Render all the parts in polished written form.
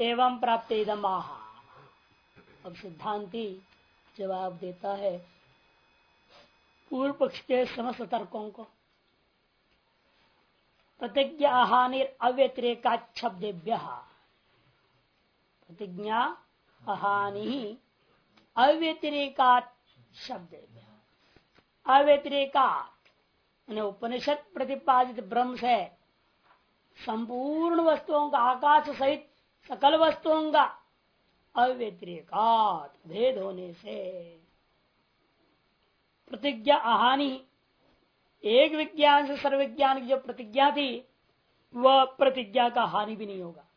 एवं प्राप्त इदम आहा। अब सिद्धांति जवाब देता है पूर्व पक्ष के समस्त तर्कों को। प्रतिज्ञा हानि अव्यतिरेका शब्देभ्य, प्रतिज्ञा हानि अव्यतिरेका शब्देभ्य, अव्यतिरेका उपनिषद प्रतिपादित ब्रह्म से संपूर्ण वस्तुओं का, आकाश सहित सकल वस्तुओं का अव्यतिरेकात भेद होने से प्रतिज्ञा हानि, एक विज्ञान से सर्वविज्ञान की जो प्रतिज्ञा थी वह प्रतिज्ञा का हानि भी नहीं होगा।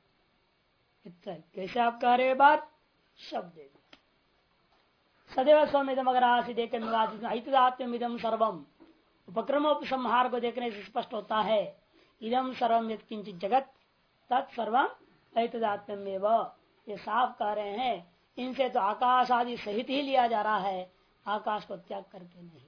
कैसे आप कह रहे बात? शब्द सदैव स्वमिदम अगर आसित हितदात्म्यमिदम सर्वम, उपक्रम उपसंहार को देखने से स्पष्ट होता है इदम सर्वम यत्किंचित जगत तत्सर्वम ऐतदात्म्यमेव। ये साफ कह रहे हैं इनसे तो आकाश आदि सहित ही लिया जा रहा है, आकाश को त्याग करके नहीं।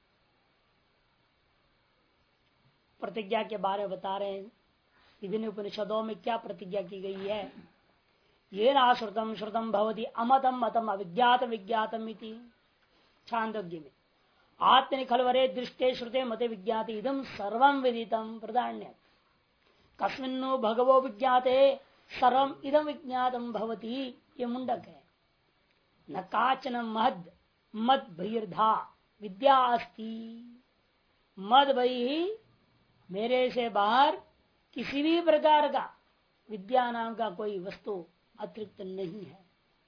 प्रतिज्ञा के बारे में बता रहे हैं विभिन्न उपनिषदों में क्या प्रतिज्ञा की गई है। ये ना श्रुतम श्रुतम भवति अमतम मतम अविज्ञात विज्ञातम इति छांदोग्य में आत्मनि खलवरे दृष्टे श्रुते मते विज्ञाते इदम सर्वम विदितम प्रधान्य कस्मिन्नु भगवो विज्ञाते सर्वम इदम विज्ञातम भवति। ये मुंडक है। न काचन महद मद बहिर्धा विद्या अस्ति, मद बहि मेरे से बाहर किसी भी प्रकार का विद्या नाम का कोई वस्तु अतिरिक्त नहीं है।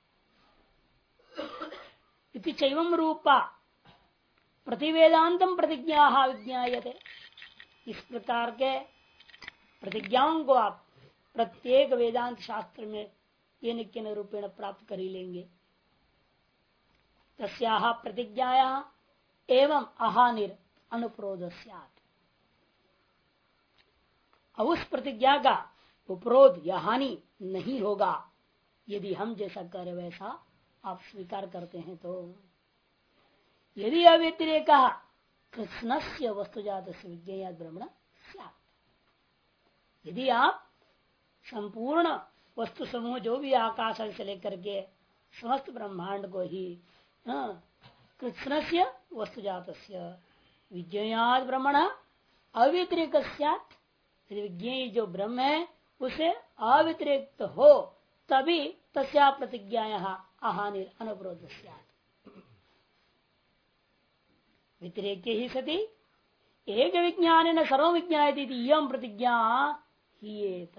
इति चैवम रूपा प्रतिवेदांतम प्रतिज्ञा विज्ञायते। इस प्रकार के प्रतिज्ञाओं को आप प्रत्येक वेदांत शास्त्र में केन रूपेण प्राप्त कर ही लेंगे। तस्याः प्रतिज्ञायाः एवं अहानिर अनुप्रोध स्यात्। उस प्रतिज्ञा का उपरोध या हानि नहीं होगा यदि हम जैसा करे वैसा आप स्वीकार करते हैं। तो यदि अव्यतिरेक कृष्णस्य वस्तुजात विज्ञेयात् ब्रह्मण स्यात्, यदि आप संपूर्ण वस्तु समूह जो भी आकाश से लेकर के समस्त ब्रह्मांड को ही कृष्णस्य वस्तुजात विज्ञेयात् ब्रह्मण अव्यतिरेक स्यात्, यदि विज्ञेय जो ब्रह्म है उसे अव्यतिरिक्त हो तभी तस्या प्रतिज्ञायाः अहानि अनुप्रोध स्यात्। व्यतिरेके ही सति एक विज्ञान सर्व विज्ञायति यम प्रतिज्ञा ही।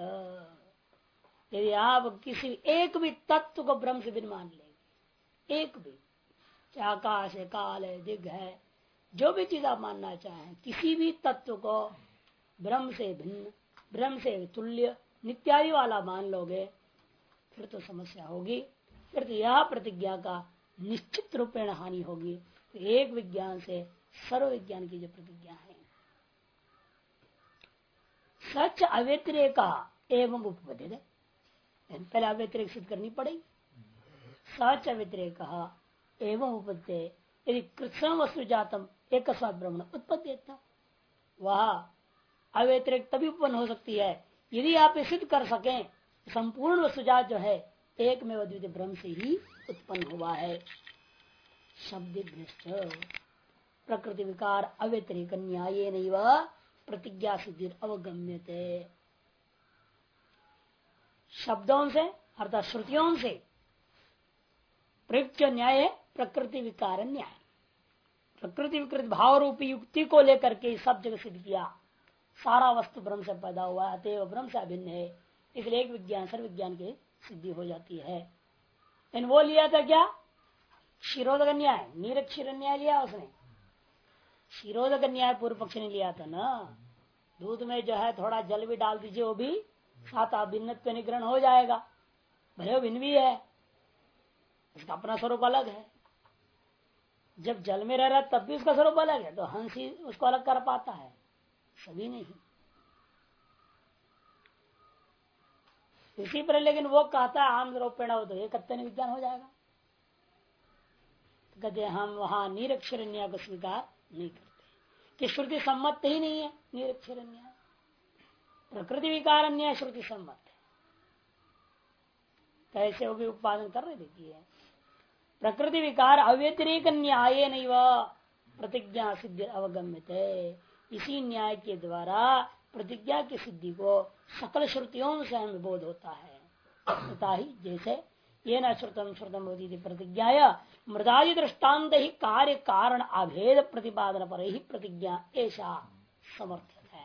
यदि आप किसी एक भी तत्व को ब्रह्म से भिन्न मान लेंगे, एक भी, चाहे आकाश है, काल है, दिग्ग है, जो भी चीज आप मानना चाहें, किसी भी तत्व को ब्रह्म से भिन्न, ब्रह्म से तुल्य, नित्यादि वाला मान लोगे फिर तो समस्या होगी। फिर तो यह प्रतिज्ञा का निश्चित रूपेण हानि होगी। तो एक विज्ञान से सर्व विज्ञान की जो प्रतिज्ञा है सच अव्यतिरेका एवं उपपद्यते, पहले अव्यतिरेक सिद्ध करनी पड़ेगी। सच अव्यतिरेक एवं उपपद्यते यदि कृष्ण वस्तु जातम एक ब्रह्मण उत्पद्यता, वह अव्यतिरेक तभी उत्पन्न हो सकती है यदि आप सिद्ध कर सकें संपूर्ण वस्तुजात जो है एक में अद्वितीय ब्रह्म से ही उत्पन्न हुआ है। शब्द प्रकृति विकार अव्यतिरेक न्याय नैव प्रतिज्ञा सिद्धि अवगम्यते। शब्दों से अर्थात श्रुतियों से प्रयुक्त न्याय है प्रकृति विकार न्याय। प्रकृति विकृत भाव रूपी युक्ति को लेकर के सब जगह सिद्ध किया सारा वस्तु ब्रह्म से पैदा हुआ है, अतएव ब्रह्म से अभिन्न है, इसलिए एक विज्ञान सर्व विज्ञान की सिद्धि हो जाती है। इन वो लिया था क्या? क्षीरोदक न्याय, निरक्षीर न्याय लिया उसने। क्षीरोदक न्याय पूर्व पक्ष ने लिया था ना, दूध में जो है थोड़ा जल भी डाल दीजिए वो भी सात अभिन्नत्व निग्रहण हो जाएगा, भले वो भिन्न भी है, उसका अपना स्वरूप अलग है। जब जल में रह रहा तब भी उसका स्वरूप अलग है, तो हंस ही उसको अलग कर पाता है, सभी नहीं। इसी पर लेकिन वो कहता है आम रूपेण हो तो एक विज्ञान हो जाएगा। तो कहते हम वहां निरक्षर न्याय को स्वीकार नहीं करते कि श्रुति सम्मत ही नहीं है। निरक्षर न्याय प्रकृति विकार न्याय श्रुति सम्मत है। कैसे वो भी उत्पादन करने देती है। प्रकृति विकार अव्यतिरेक न्याय नहीं वह प्रतिज्ञा सिद्धि अवगम्यते, इसी न्याय के द्वारा प्रतिज्ञा की सिद्धि को सकल श्रुतियों से हमें बोध होता है। तथा ही जैसे ये न श्रुतम श्रुतम होती प्रतिज्ञा मृदादि दृष्टान्त ही कार्य कारण अभेद प्रतिपादन पर ही प्रतिज्ञा ऐसा समर्थित है।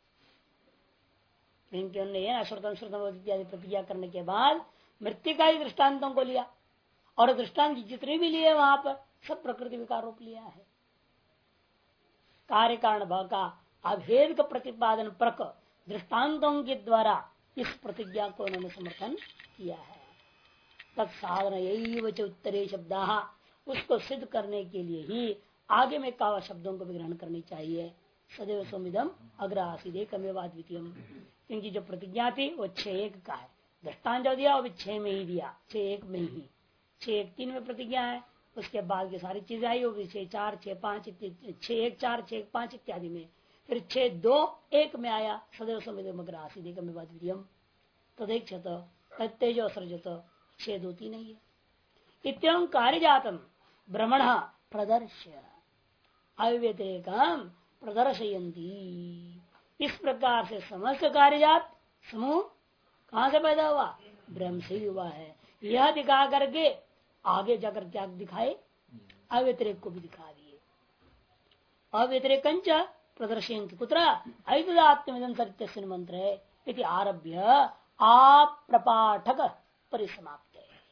क्योंकि उन्होंने श्रुतम श्रुतम इत्यादि प्रतिज्ञा करने के बाद मृत्तिका दृष्टान्तों को लिया और दृष्टांत जितने भी लिए वहां पर सब प्रकृति विकार रूप लिया है। कार्य कारण भाव का अभेद का प्रतिपादन परक दृष्टांतों के द्वारा इस प्रतिज्ञा को उन्होंने समर्थन किया है। तत्साधन यही वच उत्तरे शब्द, उसको सिद्ध करने के लिए ही आगे में कहा शब्दों को भी ग्रहण करनी चाहिए। सदैव सोमिदम अग्रासीद एकमेवाद्वितीयम, क्योंकि जो प्रतिज्ञा थी वो 6-1 का है। दृष्टांत जो दिया वो भी 6 में ही दिया, 6-1 में ही। 6-1-3 में प्रतिज्ञा है, उसके बाद की सारी चीजें आई वो भी 6-4, 6-5, 6-1-4, 6-5 इत्यादि में। फिर 6-2-1 में आया सदैव सोमिदम अग्रासीद एकमेवाद्वितीयम तदेक्षत तेजो सृजत 6-2-3 नहीं है। इत्यं कार्य जातम भ्रमण प्रदर्श्य अव्यतिरेकम प्रदर्शयन्ति, इस प्रकार से समस्त कार्यजात समूह कहां से पैदा हुआ? ब्रह्म से ही हुआ है। यह दिखा करके आगे जाकर क्या दिखाए? अव्यतिरेक को भी दिखा दिए। अव्यतिरेक प्रदर्शयन्ति कुत्र ऐतदात्मविदं सत्यस्य मंत्र है इति आरभ्य आप प्रपाठक परिसमाप्त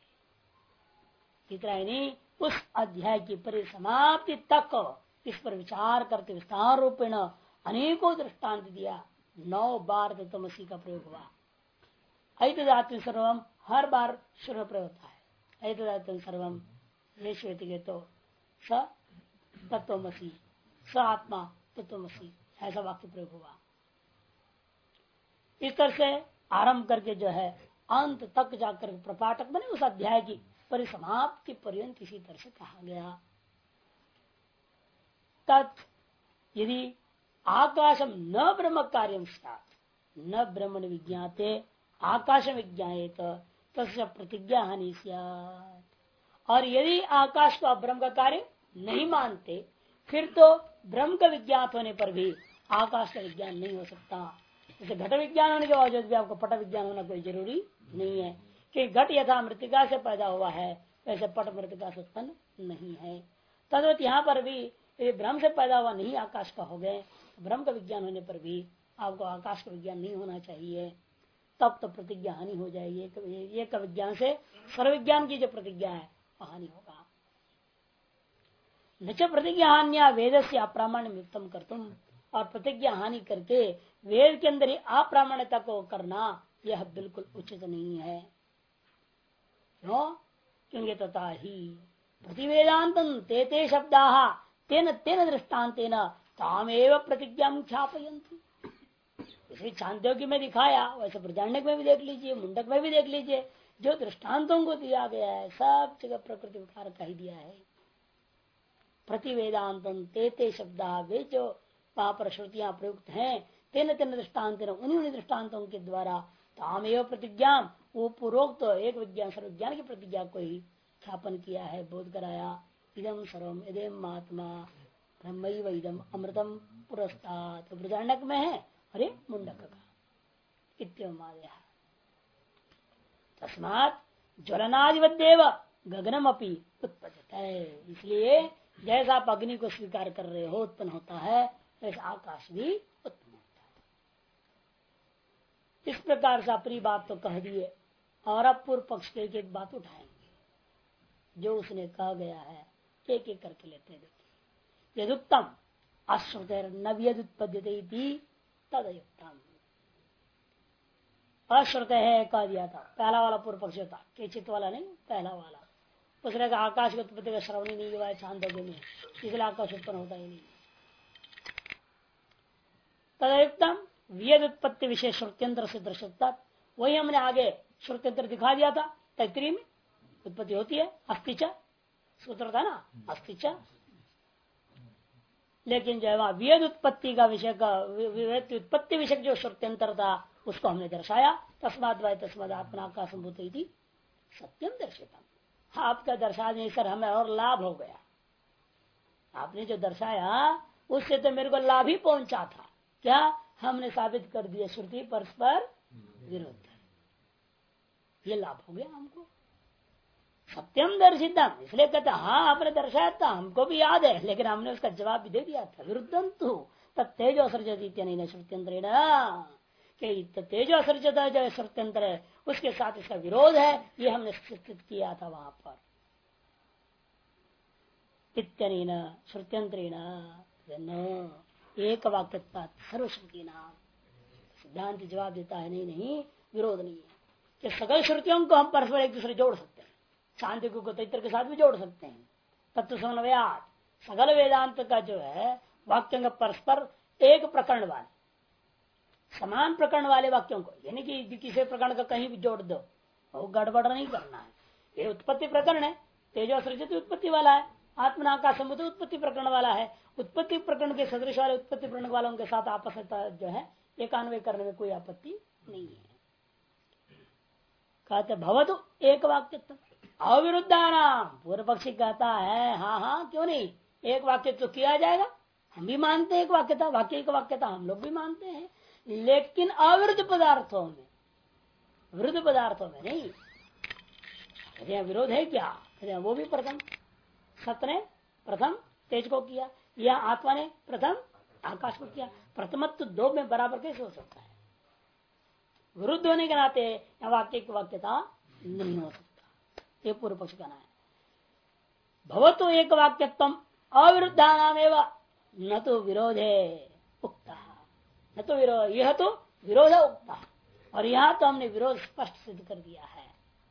उस अध्याय की परिसमाप्ति तक इस पर विचार करते विस्तार रूपेण अनेकों दृष्टांत दिया। 9 बार तत्वमसी का प्रयोग हुआ। ऐतदात्म सर्वम हर बार शुरू प्रयोग होता है। ऐतदात्म सर्वम ये श्वेत के तो स तत्वमसी स आत्मा तत्वमसी ऐसा वाक्य प्रयोग हुआ। इस तरह से आरंभ करके जो है अंत तक जाकर प्रपाठक बने उस अध्याय की परिसमाप्ति पर्यंत इसी तरह से कहा गया। तत् यदि आकाशम न ब्रह्म कार्यम न ब्रह्मण विज्ञाते आकाश विज्ञाएत तस्य प्रतिज्ञा हानि स्यात्। और यदि आकाश को आप ब्रह्म का कार्य नहीं मानते फिर तो ब्रह्म का विज्ञात होने पर भी आकाश का विज्ञान नहीं हो सकता। जैसे घट विज्ञान होने के बावजूद भी आपको पट विज्ञान होना कोई जरूरी नहीं है कि घट यथा मृतिका से पैदा हुआ है वैसे पट मृतिका से उत्पन्न नहीं है। तद्वत यहाँ पर भी यदि ब्रह्म से पैदा हुआ नहीं आकाश का हो गए, ब्रह्म का विज्ञान होने पर भी आपको आकाश का विज्ञान नहीं होना चाहिए, तब तो प्रतिज्ञा हानि हो जाएगी। एक विज्ञान से सर्वविज्ञान की जो प्रतिज्ञा है हानि होगा। न च प्रतिज्ञा हान्या वेद से अप्रामाण्य युक्तम कर तुम, और प्रतिज्ञा हानि करके वेद के अंदर ही अप्रामाण्यता को करना यह बिल्कुल उचित नहीं है। क्यों? क्योंकि तथा ही प्रतिवेदांतम ते शब्दा तेन तेन दृष्टान्तेन तामेव प्रतिज्ञा ख्यापयन्ति। इसलिए छांदोग्य में दिखाया वैसे बृहदारण्यक में भी देख लीजिए, मुंडक में भी देख लीजिए, जो दृष्टांतों को दिया गया है सब जगह प्रकृति विकार कह दिया है। प्रतिवेदांतम ते शब्दा, वे जो वहां पर श्रुतियां प्रयुक्त हैं तेन तेन दृष्टान्तेन उन्हीं दृष्टांतों के द्वारा तामेव प्रतिज्ञा, वो पूर्वोक्त एक विज्ञान सर्वज्ञान की प्रतिज्ञा को ही ख्यापन किया है, बोध कराया। इदम सर्वम इदम आत्मा ब्रह्मैव इदम अमृतम पुरस्तात्, बृहदारण्यक में है, अरे मुंडक का इत्यमादयः। तस्मात् ज्वलनादिवदेव गगनम अपि उत्पद्यते, इसलिए जैसा आप अग्नि को स्वीकार कर रहे हो उत्पन्न होता है वैसे आकाश भी उत्पन्न होता है। इस प्रकार से अपनी बात तो कह दिए और अब पूर्व पक्ष के एक बात उठाएंगे जो उसने कहा गया है, एक एक करके लेते देखिए। यदुक्तम अश्रुतेर नव्यदुत्पद्यते तदयुक्तम, अश्रुत है कह दिया था, पहला वाला पूर्व पक्ष था, केचित वाला नहीं, पहला वाला। उसने कहा आकाश की उत्पत्ति का श्रवण ही नहीं हुआ है छांदोग्य में, इसलिए आकाश उत्पन्न होता ही नहीं। तदयुक्तम व्यद उत्पत्ति विशेष श्रुत्यंत्र से दर्शकता, वही हमने आगे श्रुत्यंत्र दिखा दिया था। तैतरी में उत्पत्ति होती है अस्तिच, सूत्र था ना अस्तिच, लेकिन जो है व्यद उत्पत्ति का विषय का उत्पत्ति विषय जो श्रुत्यंतर था उसको हमने दर्शाया। तस्माद वाय तस्माद आत्मा का संभूत थी सत्यम दर्शितम। आपका दर्शाने सर हमें और लाभ हो गया। आपने जो दर्शाया उससे तो मेरे को लाभ ही पहुंचा था। क्या? हमने साबित कर दिया श्रुति परस्पर विरुद्ध, ये लाभ हो गया हमको। सत्यम दर्शितम इसलिए कहते हाँ आपने दर्शाया था, हमको भी याद है, लेकिन हमने उसका जवाब भी दे दिया था। विरुद्धम तू तेजो असर्जित नहीं श्रुत्यंत्र, तेजो असर्जित जो श्रुत्यंत्र है उसके साथ इसका विरोध है, ये हमने स्थित किया था वहां पर। इत्यनेन श्रुत्यंत्रेण एक वाक्य सर्वश्रुति नाम। सिद्धांत जवाब देता है नहीं नहीं, विरोध नहीं है कि सकल श्रुतियों को हम परस्पर एक दूसरे जोड़ सकते हैं। शांति को तैत्र के साथ भी जोड़ सकते हैं। तत्व समन्वयात सकल वेदांत का जो है वाक्यों का परस्पर एक प्रकरण वाले समान प्रकरण वाले वाक्यों को, यानी कि किसी प्रकरण का कहीं भी जोड़ दो, वो गड़बड़ नहीं करना है। ये उत्पत्ति प्रकरण है, तेजो सृजित उत्पत्ति वाला है, आत्मना का समुद्र उत्पत्ति प्रकरण वाला है। उत्पत्ति प्रकरण के सदृश वाले उत्पत्ति प्रकरण वालों के साथ आपस में जो है एकान्वय करने में कोई आपत्ति नहीं है। कहते भवतु एक वाक्य अविरुद्धानाम। पूर्व पक्षी कहता है हाँ हाँ क्यों नहीं, एक वाक्य तो किया जाएगा, हम भी मानते हैं एक वाक्यता, वाक्य एक वाक्यता हम लोग भी मानते हैं, लेकिन अविरुद्ध पदार्थों में, विरुद्ध पदार्थों में नहीं। विरोध है क्या? वो भी प्रथम सत्य ने प्रथम तेज को किया, या आत्मा ने प्रथम आकाश को किया। प्रथमत्व दो में बराबर कैसे हो सकता है? विरुद्ध होने के नाते वाक्य की वाक्यता नहीं हो सकता। ये पूर्व पक्ष कहना है। भवतु एक वाक्यत्वम अविरुद्धानाम एवं न तो विरोधे उक्ता, न तो विरोध, यह तो विरोध उक्ता, और यहां तो हमने विरोध स्पष्ट सिद्ध कर दिया है।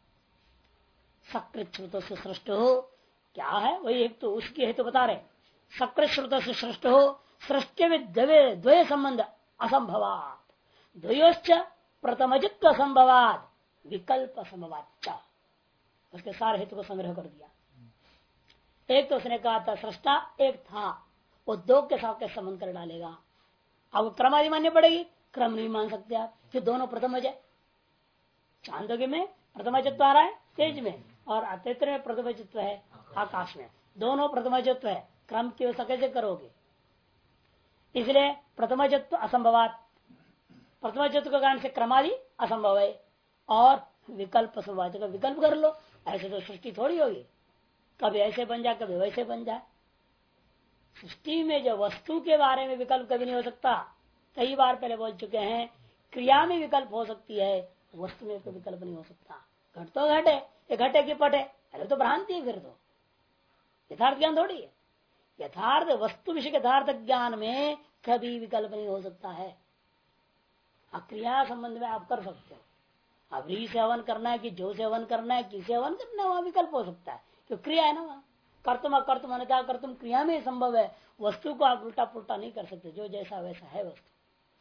सकृत श्रुतों से सृष्ट हो क्या है? वही एक तो उसकी हेतु बता रहे। सकृत श्रुतों से सृष्ट हो सृष्टि में द्वय संबंध असंभवात, द्वयोश्च प्रथमजित्व संभवात विकल्प संभवाच। उसके सारे हेतु को संग्रह कर दिया। एक तो उसने कहा था सृष्टा एक था, वो दो के साथ के संबंध कर डालेगा। अब क्रम आदि माननी पड़ेगी, क्रम नहीं मान सकते आप, फिर दोनों प्रथमज है। चांदोग्य में प्रथमजत्व आ रहा है तेज में, और अतैत्र में प्रथमजत्व है आकाश में, दोनों प्रथमजत्व है। क्रम की व्यवस्था कैसे करोगे? इसलिए प्रथमजत्व असंभवात, प्रथमजत्व के कारण से क्रमादि असंभव है, और विकल्प संभव, विकल्प कर लो। ऐसे तो सृष्टि थोड़ी होगी, कभी ऐसे बन जाए कभी वैसे बन जाए। सृष्टि में जो वस्तु के बारे में विकल्प कभी नहीं हो सकता। कई बार पहले बोल चुके हैं, क्रिया में विकल्प हो सकती है, वस्तु में कोई विकल्प नहीं हो सकता। घट तो घटे, ये घटे की पटे, अरे तो भ्रांति है, फिर तो यथार्थ ज्ञान थोड़ी है। यथार्थ वस्तु विषय यथार्थ ज्ञान में कभी विकल्प नहीं हो सकता है। क्रिया संबंध में आप कर सकते हो, अब री से हवन करना है कि जो से हवन करना है, किसे हवन करना है, वहां विकल्प हो सकता है, क्योंकि क्रिया है ना वहां। कर्तुम अकर्तुम अन्यथा कर्तुम क्रिया में संभव है, वस्तु को आप उल्टा पुल्टा नहीं कर सकते, जो जैसा वैसा है वस्तु।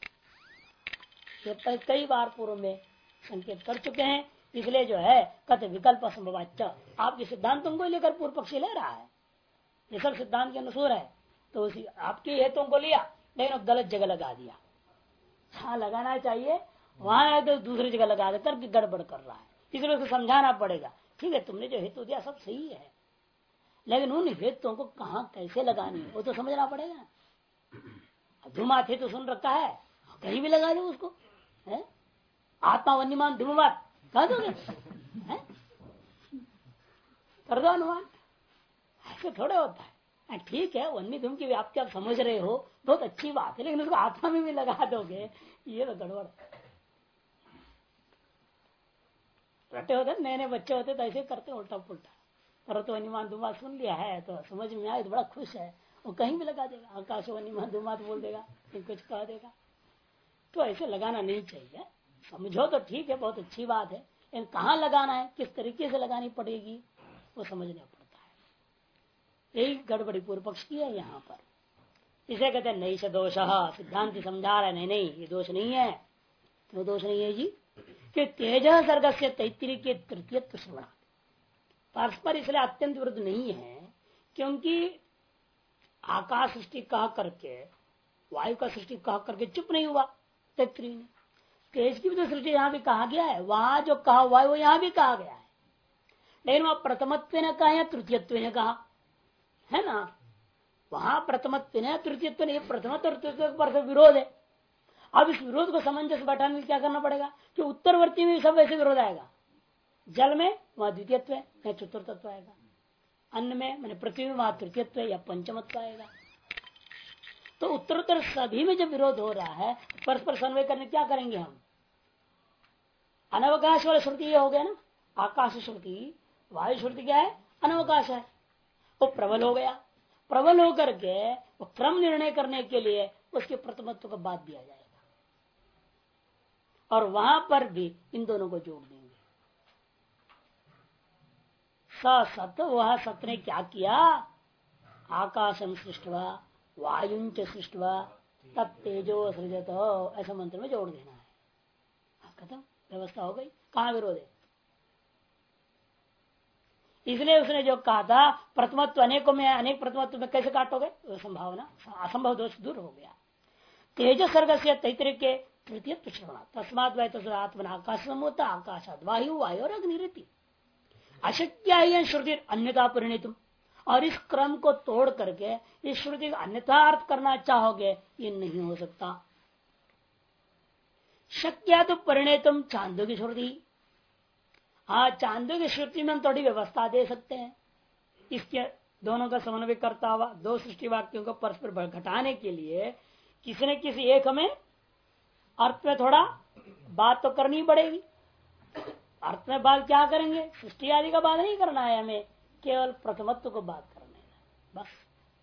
ये कई बार पूर्व में संकेत कर चुके हैं। इसलिए जो है कहते विकल्प असंभवाच, आपके सिद्धांतों को लेकर पूर्व पक्षी ले रहा है, ये सब सिद्धांत के अनुसार है, तो उसी आपके हेतुओं को लिया, लेकिन गलत जगह लगा दिया। हाँ लगाना चाहिए वहां है तो दूसरी जगह लगा दे करके गड़बड़ कर रहा है, इसलिए उसको समझाना पड़ेगा। ठीक है तुमने जो हेतु दिया सब सही है, लेकिन उन हेतुओं को कहाँ कैसे लगानी है वो तो समझना पड़ेगा। धूमात हेतु सुन रखा है, कहीं भी लगा दो उसको, है? आत्मा वन्यमान धूमवात कह दोगे, कर दो अनुमान, ऐसे थोड़े होता है। ठीक है वन्य धूम की व्याप्ति आप समझ रहे हो, बहुत अच्छी बात है, लेकिन उसको आत्मा में भी लगा दोगे, ये तो गड़बड़। रटे होते नए नए बच्चे होते तो ऐसे करते उल्टा पुल्टा। पर तो वन्यमान धूमात सुन लिया है तो समझ में आए तो बड़ा खुश है, वो कहीं भी लगा देगा, आकाश वन्यमान धूमात बोल देगा, कुछ कह देगा। तो ऐसे लगाना नहीं चाहिए, समझो तो ठीक है, बहुत अच्छी बात है, लेकिन कहाँ लगाना है, किस तरीके से लगानी पड़ेगी वो समझना पड़ता है। यही गड़बड़ी पूर्व पक्ष की है यहाँ पर। इसे कहते हैं नहीं से दोष, सिद्धांत समझा रहा है नहीं नहीं ये दोष नहीं है। क्यों दोष नहीं है जी? कि तेज सर्ग से तैतरी के तृतीयत्व श्रवण परस्पर इसलिए अत्यंत विरुद्ध नहीं है, क्योंकि आकाश सृष्टि कह करके वायु का सृष्टि कह करके चुप नहीं हुआ तैतरी ने। तेज की भी तो सृष्टि यहाँ भी कहा गया है, वहां जो कहा हुआ है वो यहाँ भी कहा गया है। लेकिन वहां प्रथमत्व ने कहा या तृतीयत्व ने कहा है ना, वहां प्रथमत्व ने तृतीयत्व ने, प्रथमत्व और तृतीय पर विरोध है। अब इस विरोध को समंजस बैठाने के लिए क्या करना पड़ेगा कि उत्तरवर्ती में सब वैसे विरोध आएगा। जल में वहां द्वितीयत्व है या चतुर्थत्व आएगा, अन्न में मैंने पृथ्वी में वहां तृतीयत्व या पंचमत्व आएगा। तो उत्तरोत्तर सभी में जब विरोध हो रहा है, परस्पर समन्वय करने क्या करेंगे हम? अनवकाश वाला श्रुति ये हो गया ना, आकाश श्रुति, वायु श्रुति क्या है? अनवकाश है। वो प्रबल हो गया, प्रबल होकर के वो क्रम निर्णय करने के लिए उसके प्रथमत्व का बात दिया जाएगा और वहां पर भी इन दोनों को जोड़ देंगे। सत, वह सत ने क्या किया? आकाशम सृष्टवा वायुंच सृष्टवा तत्तेजो सृजत, ऐसा मंत्र में जोड़ देना है। खत्म, व्यवस्था हो गई। कहां विरोध है? इसलिए उसने जो कहा था प्रथमत्व अनेकों में, अनेक प्रथमत्व में कैसे काटोगे? संभावना, असंभव दोष दूर हो गया। तेज सर्ग से तैतृ के तृतीय श्रवण तस्मात आत्मन आकाश होता आकाशात वायु वायु और अग्निरिति अशक्य श्रुति अन्यथा परिणित। और इस क्रम को तोड़ करके इस श्रुति का अन्यथा अर्थ करना चाहोगे, ये नहीं हो सकता। शक्या तो परिणितम चांदो की श्रुति, हाँ चांदो की श्रुति में हम थोड़ी व्यवस्था दे सकते हैं। इसके दोनों का समन्वय करता हुआ दो सृष्टि वाक्यों को परस्पर घटाने के लिए किसी न किसी एक हमें अर्थ में थोड़ा बात तो करनी पड़ेगी। अर्थ में बात क्या करेंगे? सृष्टि आदि का बात नहीं करना है हमें, केवल प्रथमत्व को बात करने है बस।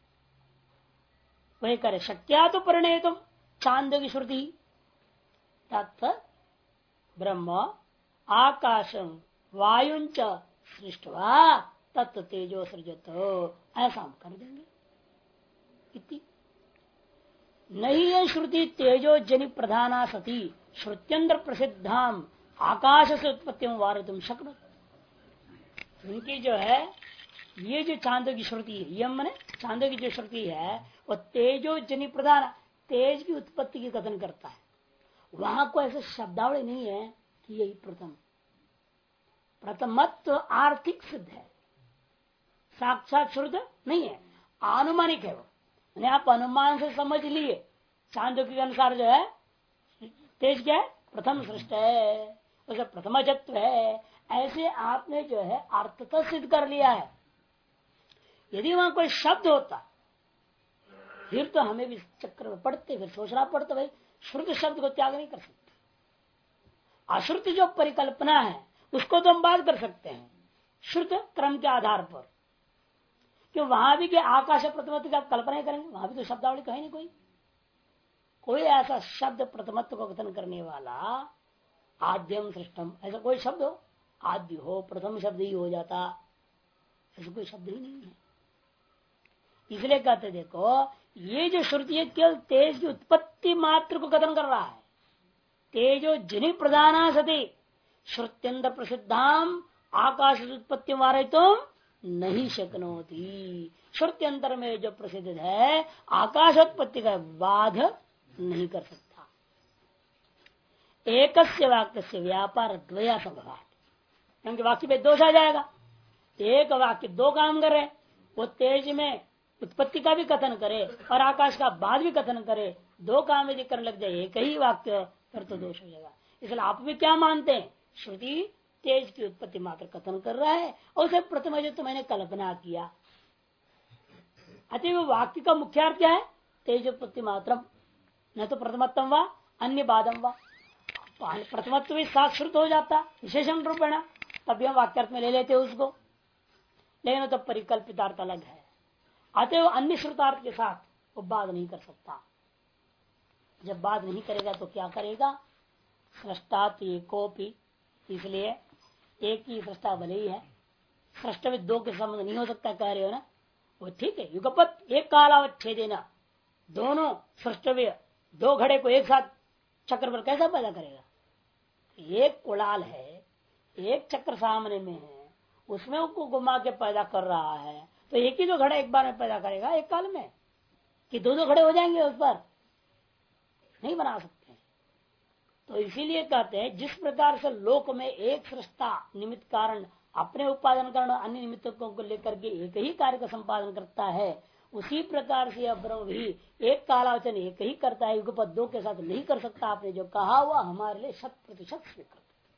वही करे शक्या तो परिणय तुम चांद की श्रुति तत्व ब्रह्म आकाशम वायुंच सृष्टवा तत्व तेजो सृजत, ऐसा हम कर देंगे। इति नहीं है श्रुति तेजो जनि प्रधाना सती श्रुत्यंत्र प्रसिद्धाम आकाश से उत्पत्ति वारितुम शक्नो। उनकी जो है ये जो चांदो की श्रुति है, ये मैंने चांदो की जो श्रुति है वो तेजो जनि प्रधान, तेज की उत्पत्ति की कथन करता है। वहां को ऐसे शब्दावली नहीं है कि यही प्रथम, प्रथमत्व आर्थिक सिद्ध है, साक्षात शुद्ध नहीं है, आनुमानिक है वो। आप अनुमान से समझ लिए चांदो के अनुसार जो है तेज क्या है? प्रथम सृष्ट है, उसे प्रथमजत्व है। ऐसे आपने जो है अर्थता सिद्ध कर लिया है। यदि वहां कोई शब्द होता फिर तो हमें भी चक्कर में पड़ते, फिर सोचना पड़ता भाई श्रुत शब्द को त्याग नहीं कर सकते। अश्रुत जो परिकल्पना है उसको तो हम बात कर सकते हैं श्रुत क्रम के आधार पर, क्यों वहां भी क्या आकाश प्रथमत्व की आप कल्पना करेंगे? वहां भी तो शब्दावली कहीं नहीं, कोई ऐसा शब्द प्रथमत्व को कथन करने वाला आद्यम सृष्टम ऐसा कोई शब्द हो, आद्य हो प्रथम शब्द ही हो जाता, ऐसा कोई शब्द ही नहीं है। इसलिए कहते देखो ये जो श्रुति है केवल तेज की उत्पत्ति मात्र को कथन कर रहा है। तेजो जिनि प्रधाना सती श्रुत्यंतर प्रसिद्धाम आकाश उत्पत्ति मारे तुम नहीं शक्नोती। श्रुत्यंतर में जो प्रसिद्ध है आकाशोत्पत्ति का बाध नहीं कर सकता। एकस्य वाक्य से व्यापार द्वया संभव, क्योंकि वाक्य पे दोष आ जाएगा। एक वाक्य दो काम कर रहे, वो तेज में उत्पत्ति का भी कथन करे और आकाश का बाद भी कथन करे, दो काम यदि करने लग जाए एक ही वाक्य फिर तो दोष हो जाएगा। इसलिए आप भी क्या मानते हैं? श्रुति तेज की उत्पत्ति मात्र कथन कर रहा है और उसे प्रथम जो तो मैंने कल्पना किया, अतः वाक्य का मुख्य अर्थ क्या है? तेज उत्पत्ति मात्र, न तो प्रथमत्म व अन्य बादम व। प्रथमत्व भी साक्षुत हो जाता विशेषण रूपेण, तभी हम वाक्यार्थ में ले लेते उसको, लेकिन तो परिकल्पित अर्थ अलग है। अतः अन्य श्रुतार्थ के साथ वो बात नहीं कर सकता। जब बात नहीं करेगा तो क्या करेगा? सृष्टा एकोपी, इसलिए एक ही सृष्टा भले ही है, सृष्टा में दो के संबंध नहीं हो सकता कह रहे हो ना, वो ठीक है। युगपत एक कालावच्छेद देना, दोनों सृष्टव्य दो घड़े को एक साथ चक्र पर कैसा पैदा करेगा? एक कुड़ाल है, एक चक्र सामने में है, उसमें उसको घुमा के पैदा कर रहा है, तो एक ही दो घड़े एक बार में पैदा करेगा एक काल में, कि दो दो घड़े हो जाएंगे उस पर? नहीं बना सकते। तो इसीलिए कहते हैं जिस प्रकार से लोक में एक सृष्टा निमित्त कारण अपने उपादान कारण अन्य निमित्तों को लेकर के एक ही कार्य का संपादन करता है, उसी प्रकार से यह ब्रह्म भी एक कालावचन एक ही करता है, युगपत दो के साथ नहीं कर सकता। आपने जो कहा हुआ हमारे लिए 100% स्वीकृत।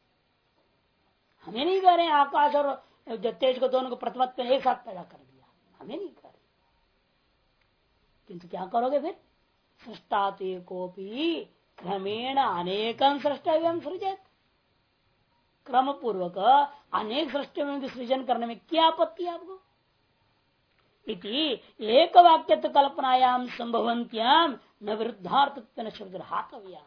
हमें नहीं कह रहे आकाश और तेज को दोनों को प्रतिमत में एक साथ पैदा कर दिया, हमें नहीं कह रहे। किंतु क्या करोगे फिर? सृष्टाते कोपी क्रमेण अनेकम सृष्टव्यम सृजत, क्रम पूर्वक अनेक सृष्टियों की सृजन करने में क्या आपत्ति है आपको? इति एक वाक्य कल्पनायाम संभवंत्याम न विरुद्धार्थत्व न शुद्धातव्या।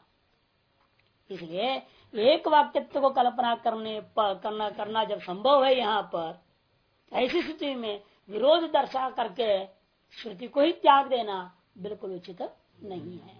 इसलिए एक वाक्यत्व को कल्पना करना जब संभव है, यहाँ पर ऐसी स्थिति में विरोध दर्शा करके श्रुति को ही त्याग देना बिल्कुल उचित नहीं है।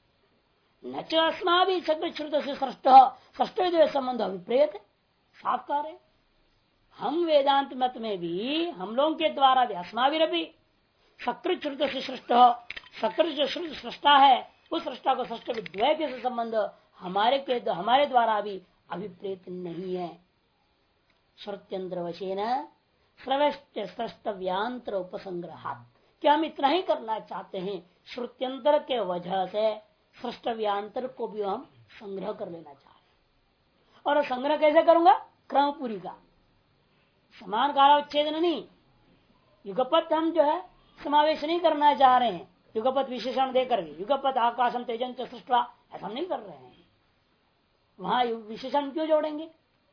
न च अस्माभि श्रुत से षष्ठ संबंध अभिप्रेत, साफ कह रहे हम वेदांत मत में भी हम लोगों के द्वारा भी अस्माभिरपि सकृत श्रुत से सृष्ट, सकृत जो श्रुत सृष्टा है उस सृष्टा को षष्ठ विद्वय के संबंध हमारे द्वारा भी अभिप्रेत नहीं है। श्रुत्यंत्र वशेन स्रष्टव्यांतर उपसंग्रहात्, क्या हम इतना ही करना चाहते हैं, श्रुत्यंतर के वजह से सृष्टव्यांतर को भी हम संग्रह कर लेना चाहते। और संग्रह कैसे करूंगा? क्रमपुरी का समान कालावच्छेदन नहीं, युगपत हम जो है समावेश नहीं करना चाह रहे हैं, युगपत विशेषण देकर भी युगपत आकाशम तेजन च सृष्टवा ऐसा नहीं कर रहे हैं। वहां विशेषण क्यों जोड़ेंगे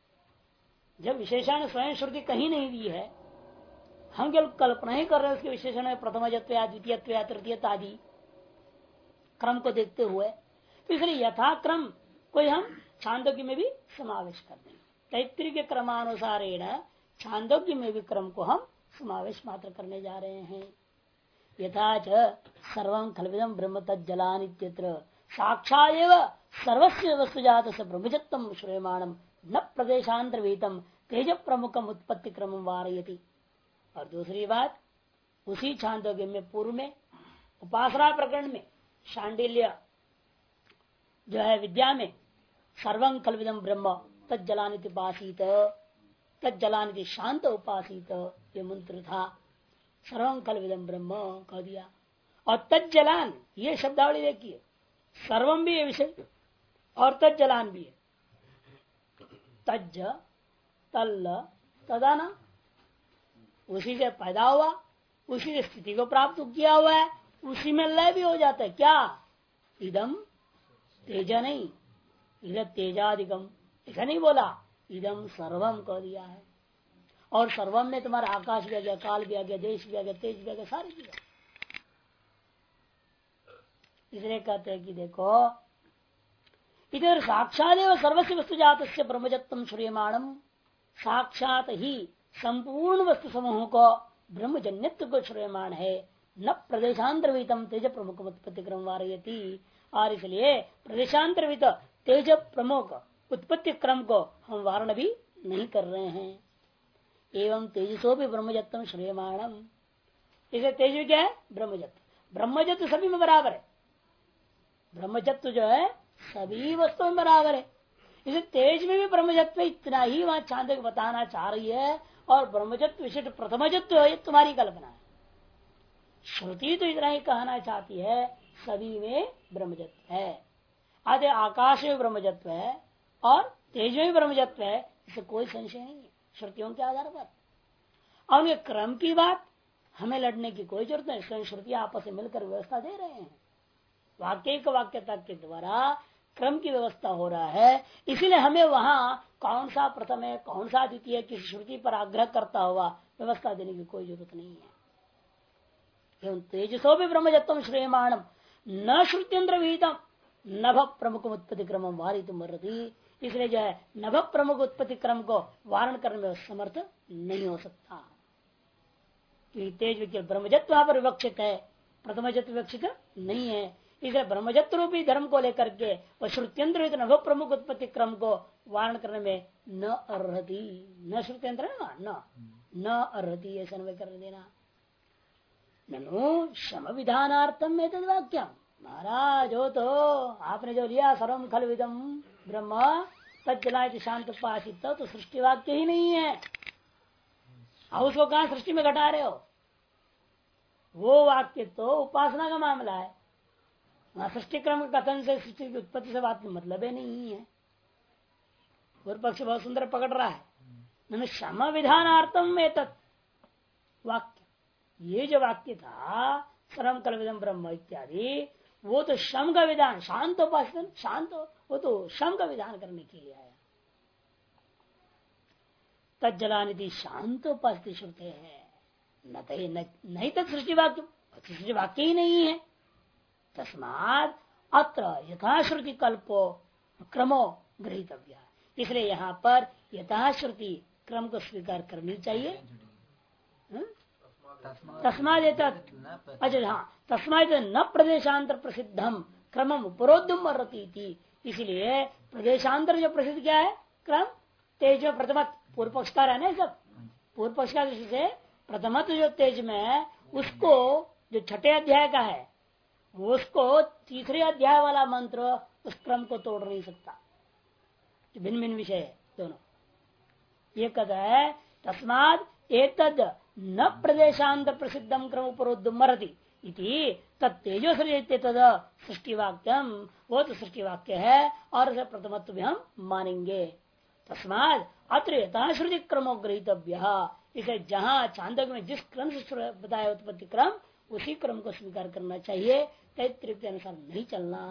जब विशेषण स्वयं श्रुति कहीं नहीं दी है? हम केवल कल्पना ही कर रहे हैं उसके विशेषण है, प्रथमजत्व या द्वितीयत्व या तृतीयत्व आदि क्रम को देखते हुए। तो इसलिए यथाक्रम कोई हम छांदोग्य में भी समावेश कर देंगे। तैत्तिरीय के क्रमानुसार छांदोग्य में भी क्रम को हम समावेश मात्र करने जा रहे हैं। यथा सर्वं खल्विदं ब्रह्म तज्जलानित्यत्र साक्षादेव सर्वस्य वस्तुजात से ब्रह्मजत्वं श्रूयमाणं न प्रदेशांतरवीतम तेज प्रमुखम उत्पत्ति क्रमम वारयति। और दूसरी बात, उसी छांदोग्य में पूर्व में उपासना प्रकरण में शांडिल्य जो है विद्या में सर्वं खल्विदं ब्रह्म तज्जलानिति उपासीत, तज्जलानिति शांत उपासीत ये मंत्र था। सर्वं खल्विदं ब्रह्म कह दिया और तज्जलान ये शब्दावली देखिए, सर्वम भी है विषय और तज्जलान भी है। तज्ज तल्ल तदाना, उसी से पैदा हुआ, उसी से स्थिति को प्राप्त किया हुआ है, उसी में लय भी हो जाता है। क्या इदम तेज नहीं, इधर तेजादिकम ऐसा नहीं बोला, इदम सर्वम कह दिया है। और सर्वम में तुम्हारा आकाश भी आ गया, काल भी आ गया, देश भी आ गया, तेज भी आ गया, सारे भी आ। इसलिए कहते हैं कि देखो इधर साक्षात सर्वस्व वस्तु जात से ब्रह्मजत्व श्रूयमाणम, साक्षात ही संपूर्ण वस्तु समूह को ब्रह्मजन्यत्व को श्रूयमाण है। न प्रदेशांतरवितम तेज प्रमुख उत्पत्ति क्रम वारयति, और इसलिए प्रदेशांतरवित तेज प्रमुख उत्पत्ति क्रम को हम वारण भी नहीं कर रहे हैं। एवं तेजसो भी ब्रह्मजत्व श्रूयमाणम, इसे तेज भी क्या है? ब्रह्मजत्व। ब्रह्मजत्व सभी में बराबर है, ब्रह्मजत्व जो है सभी वस्तुओं में बराबर है। इसे तेज में भी ब्रह्मजत्व इतना ही वहां चांद बताना चाह रही है। और ब्रह्मजत्व विशिष्ट प्रथमजत्व है, तुम्हारी कल्पना है। श्रुति तो इतना ही कहना चाहती है सभी में ब्रह्मजत्व है। आधे आकाश में ब्रह्मजत्व है और तेज में भी ब्रह्मजत्व है, इससे कोई संशय नहीं है श्रुतियों के आधार पर। और ये क्रम की बात हमें लड़ने की कोई जरूरत नहीं, स्वयं श्रुति आपस में मिलकर व्यवस्था दे रहे हैं। वाक्य एक वाक्यता के द्वारा क्रम की व्यवस्था हो रहा है। इसीलिए हमें वहां कौन सा प्रथम है कौन सा द्वितीय किसी श्रुति पर आग्रह करता हुआ व्यवस्था देने की कोई जरूरत नहीं है। एवं तेजसो भी ब्रह्मजत्व श्रेयमाणम न श्रुत्यंत्र विहितम नभ प्रमुख उत्पत्ति क्रम वारित मरती, इसलिए जो है नभ प्रमुख उत्पत्ति क्रम को वारण करने में समर्थ नहीं हो सकता। क्योंकि तेज विज्ञान ब्रह्मजत्व वहां पर विवक्षित है, प्रथमजत्व विवक्षित नहीं है। इसलिए ब्रह्मजत्व रूपी धर्म को लेकर के वह श्रुत्यंत्र नभ प्रमुख उत्पत्ति क्रम को वारण करने में न अर्हति, न श्रुत्यंत्र न अर्हति, ऐसा अन्वय कर देना। ननु शम विधानार्थम में तद वाक्यम, महाराज हो तो आपने जो लिया सर्वम खल विदम ब्रह्म तज्जलायति शांत उपासित, तो सृष्टि वाक्य ही नहीं है, अब उसको कहां सृष्टि में घटा रहे हो? वो वाक्य तो उपासना का मामला है, वहां सृष्टि क्रम के कथन से सृष्टि की उत्पत्ति से बात मतलब ही नहीं है। पूर्व पक्ष बहुत सुंदर पकड़ रहा है, मैंने क्षमा विधानार्थम में वाक्य, ये जो वाक्य था सर्वम कल्पितम ब्रह्म इत्यादि, वो तो श्रम का विधान, शांत उपासन, शांत, वो तो श्रम का विधान करने के लिए आया। तज्जलानिधि शांत उपास्ति श्रुते है, नहीं तक सृष्टि वाक्य, सृष्टि वाक्य ही नहीं है। तस्मात् अत्र यथाश्रुति कल्पो क्रमो गृहीतव्य, इसलिए यहाँ पर यथाश्रुति क्रम को स्वीकार करनी चाहिए। तस्माद अच्छा हाँ, तस्माद न प्रदेशांतर प्रसिद्धम क्रमम उपरोधम वर्ती, इसलिए प्रदेशांतर जो प्रसिद्ध क्या है क्रम, तेज में प्रथम पूर्व पक्ष का रहना है, सब पूर्व पक्ष का दृष्टि से प्रथमत जो तेज में है उसको, जो छठे अध्याय का है उसको तीसरे अध्याय वाला मंत्र उस क्रम को तोड़ नहीं सकता। भिन्न भिन्न विषय है दोनों। ये कहता है तस्माद एतद न प्रदेशांतर प्रसिद्धम क्रम उपरोधमरति इति तत्तेजो सृजते तद सृष्टि वाक्यम, वो तो सृष्टि वाक्य है और उसे प्रथमत्व भी हम मानेंगे। तस्माद अत्र यथाश्रुति क्रमो गृहीतव्य, इसे जहाँ चांदोग्य में जिस क्रम से बताया उत्पत्ति क्रम उसी क्रम को स्वीकार करना चाहिए, तैत्तिरीय के अनुसार नहीं चलना।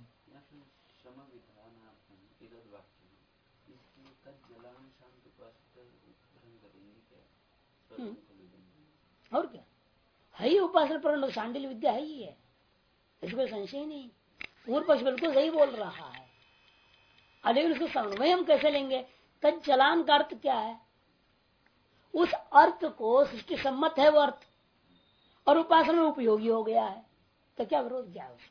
और क्या है ही उपासना पर शांडिल विद्या है ही है, इसको संशय नहीं। पूर्व पक्ष बिल्कुल सही बोल रहा है। अरे उसको समन्वय हम कैसे लेंगे? तज्जलान का अर्थ क्या है? उस अर्थ को सृष्टि सम्मत है वो अर्थ, और उपासना में उपयोगी हो गया है, तो क्या विरोध क्या है उसमें?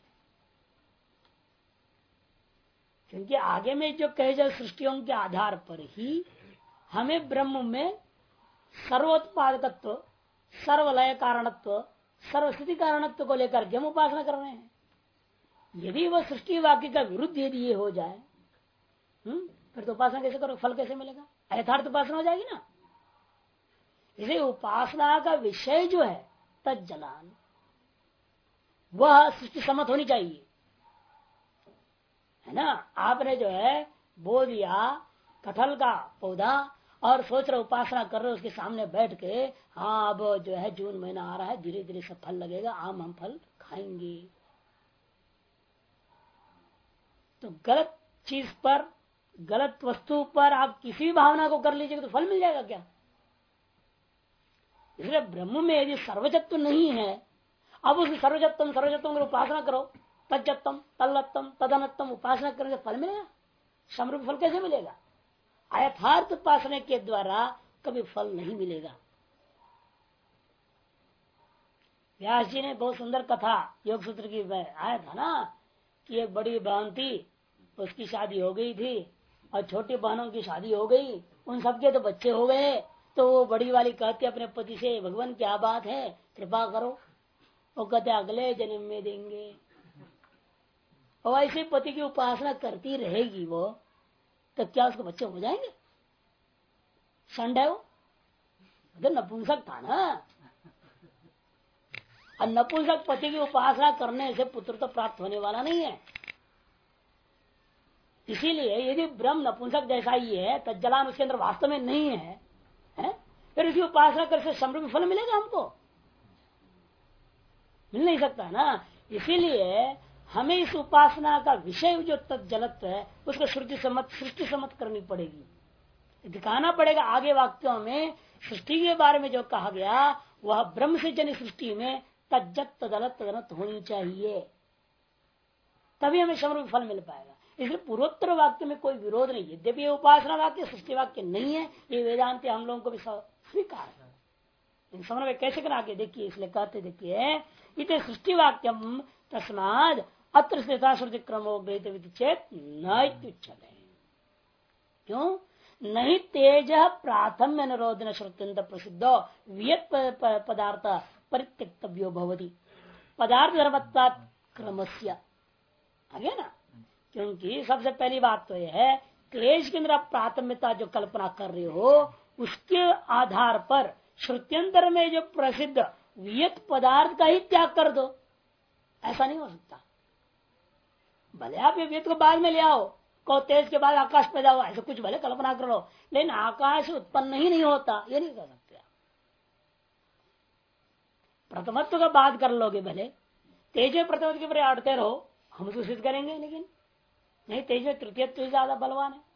क्योंकि आगे में जो कहे जाए सृष्टियों के आधार पर ही हमें ब्रह्म में सर्वोत्पादकत्व, सर्वलय कारणत्व, सर्वस्थिति कारणत्व को लेकर के हम उपासना कर रहे हैं। यदि वह सृष्टि वाक्य का विरुद्ध यदि ये हो जाए फिर तो उपासना कैसे करो, फल कैसे मिलेगा? यथार्थ उपासना हो जाएगी ना। इसे उपासना का विषय जो है तज्जलान, वह सृष्टि सम्मत होनी चाहिए, है ना। आपने जो है बो दिया कटहल का पौधा और सोच रहे उपासना कर रहे, उसके सामने बैठ के हाँ अब जो है जून महीना आ रहा है, धीरे धीरे सब फल लगेगा, आम हम फल खाएंगे। तो गलत चीज पर, गलत वस्तु पर आप किसी भी भावना को कर लीजिएगा तो फल मिल जाएगा क्या? इसलिए ब्रह्म में यदि सर्वजत्व नहीं है, अब उस सर्वजत्तम सर्वजत्तम उपासना करो, तज्जत्तम तल्लत्तम तदनत्तम उपासना करने से फल मिलेगा? समरूप फल कैसे मिलेगा? यथार्थ उपासना के द्वारा कभी फल नहीं मिलेगा। व्यास जी ने बहुत सुंदर कथा योग सूत्र की आया था ना, कि एक बड़ी बहन थी, उसकी शादी हो गई थी और छोटी बहनों की शादी हो गई, उन सबके तो बच्चे हो गए। तो वो बड़ी वाली कहती अपने पति से, भगवान क्या बात है, कृपा करो। वो कहते अगले जन्म में देंगे। और ऐसे पति की उपासना करती रहेगी वो, तो क्या उसको बच्चे हो जाएंगे? संड है वो, तो नपुंसक था ना। और नपुंसक पति की उपासना करने से पुत्र तो प्राप्त होने वाला नहीं है। इसीलिए यदि ब्रह्म नपुंसक जैसा ही है, तज्जलान उसके अंदर वास्तव में नहीं है, फिर उसकी उपासना कर से समृद्ध फल मिलेगा? हमको मिल नहीं सकता ना। इसीलिए हमें इस उपासना का विषय जो तज्जलत्व है उसको सृष्टि सम्मत करनी पड़ेगी, दिखाना पड़ेगा। आगे वाक्यों में सृष्टि के बारे में जो कहा गया वह ब्रह्म से जनित सृष्टि में तज्जत तदलत तदनत होनी चाहिए, तभी हमें समृद्ध फल मिल पाएगा। इसलिए पूर्वोत्तर वाक्य में कोई विरोध नहीं। यद्यपि ये उपासना वाक्य सृष्टि वाक्य नहीं है, ये वेदांत हम लोगों को भी स्वीकार है। इन समन्वय कैसे करा के देखिए, इसलिए कहते देखिए इतने सृष्टि वाक्यम तस्माद अत्र श्रुति क्रमो गृहीत चेत न। क्यों नहीं? तेज प्राथम्य निरोधन श्रुत्यंत प्रसिद्धो वियत पदार्थ परित्यक्तव्यो भवति पदार्थ धर्मत्वा क्रमस्य। आगे ना, क्योंकि सबसे पहली बात तो यह है क्लेश के अंदर प्राथम्यता जो कल्पना कर रहे हो उसके आधार पर श्रुत्यंतर में जो प्रसिद्ध वियत पदार्थ का ही त्याग कर दो, ऐसा नहीं हो सकता। भले आप ये वियत को बाद में ले आओ, को तेज के बाद आकाश पैदा हुआ, ऐसा कुछ भले कल्पना कर लो, लेकिन आकाश उत्पन्न ही नहीं होता, ये नहीं कर सकते। प्रथमत्व का बात कर लोगे, भले तेज में प्रथमत्व के ऊपर अड़ते रहो, हम उसको सिद्ध करेंगे, लेकिन नहीं, तेज में तृतीयत्व ही ज्यादा बलवान है।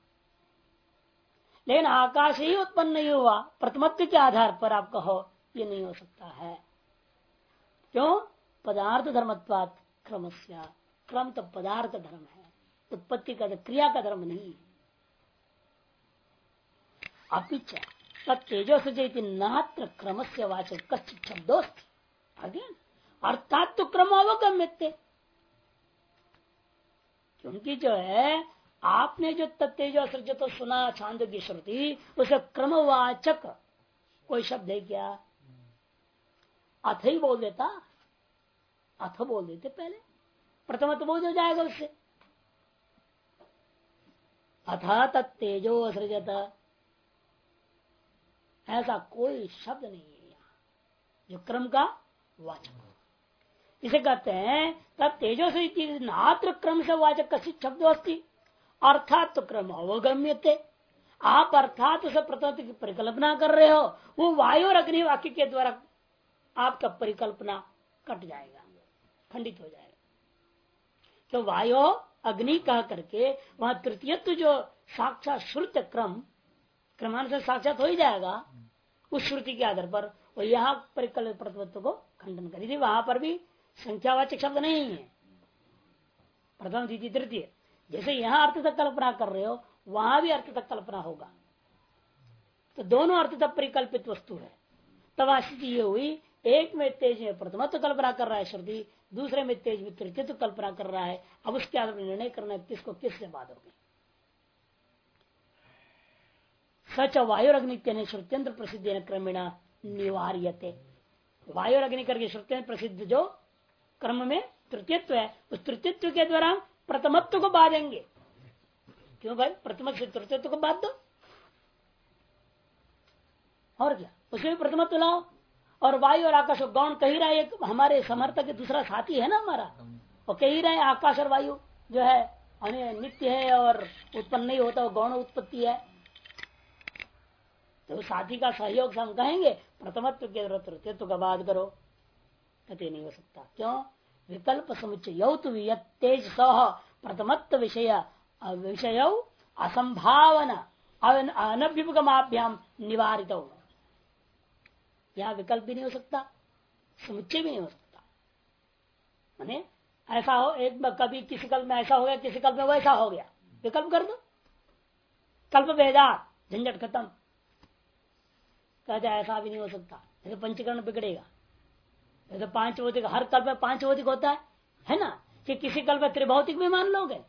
लेकिन आकाश ही उत्पन्न नहीं हुआ प्रथमत्व के आधार पर आप कहो, ये नहीं हो सकता है। क्यों? पदार्थ धर्मत्वात् क्रमस्या, क्रम तो पदार्थ धर्म है, उत्पत्ति का क्रिया का धर्म नहीं है। अपिच तेजो सजयति नात्र क्रमस्य वाचक कश्चित् शब्दोस्ति, अर्थात तो क्रम अवगम्यते। क्योंकि जो है आपने जो तत्तेजो सृज तो सुना छांदोग्य की श्रुति, उसे क्रमवाचक कोई शब्द है क्या? अथ ही बोल देता, अथ बोल देते पहले, प्रथम तो बोल जाएगा उससे। अथा तत्तेजो असृजत, ऐसा कोई शब्द नहीं है यहाँ जो क्रम का वाचक हो। इसे कहते हैं तब तेजो से नात्र क्रम से वाचक कसित शब्द अस्ति, अर्थात तो क्रम अवगम्यते। आप अर्थात उसे प्रथम की परिकल्पना कर रहे हो, वो वायु और अग्नि वाक्य के द्वारा आपका परिकल्पना कट जाएगा, खंडित हो जाएगा। तो वायु अग्नि कह करके वहां तृतीयत्व जो साक्षात श्रुत क्रमान से साक्षात हो ही जाएगा उस श्रुति के आधार पर, वो यहाँ परिकल्पित प्रतिपत्व को खंडन करी थी। वहां पर भी संख्यावाचक शब्द नहीं है, प्रथम द्वितीय तृतीय। जैसे यहाँ अर्थ तक कल्पना कर रहे हो, वहां भी अर्थ तक कल्पना होगा, तो दोनों अर्थ तक परिकल्पित वस्तु है। तब स्थिति ये हुई, एक में तेज में प्रथमत्व कल्पना कर रहा है श्रुति, दूसरे में तेज में तृतीयत्व कल्पना कर रहा है। अब उसके आधार पर निर्णय करना है किसको किससे बात होगी। सच वायु अग्नित्य ने श्रुत्यंत्र प्रसिद्ध क्रमेण निवार्यते। वायु अग्नि करके श्रुत्यंत्र प्रसिद्ध जो क्रम में तृतीयत्व है, उस तृतीयत्व के द्वारा प्रथमत्व को बांधेंगे। क्यों भाई? प्रथम से तृतीयत्व को बांध दो, और क्या, उसमें भी प्रथमत्व लाओ। और वायु और आकाश गौण कही रहा है, एक हमारे समर्थक के दूसरा साथी है ना हमारा, वो कही रहे आकाश और वायु जो है नित्य है और उत्पन्न नहीं होता, वो गौण उत्पत्ति है। तो साथी का सहयोग से हम कहेंगे प्रथमत्व के तृतीयत्व का बात करो, कहते नहीं हो सकता। क्यों? विकल्प समुच्चय तेज सह प्रथमत्व विषय असंभावना अनभ्युपगमाभ्याम निवारित। यहाँ विकल्प भी नहीं हो सकता, समुच्चय भी नहीं हो सकता। माने ऐसा हो, एक कभी किसी कल्प में ऐसा हो गया, किसी कल्प में वैसा हो गया, विकल्प कर दो, कल्प भेदात, झंझट खत्म। कहते ऐसा भी नहीं हो सकता, जैसे पंचकरण बिगड़ेगा। जैसे पांच भौतिक, हर कल्प में पांच भौतिक होता है ना, कि किसी कल्प में त्रिभौतिक भी मान लोगे।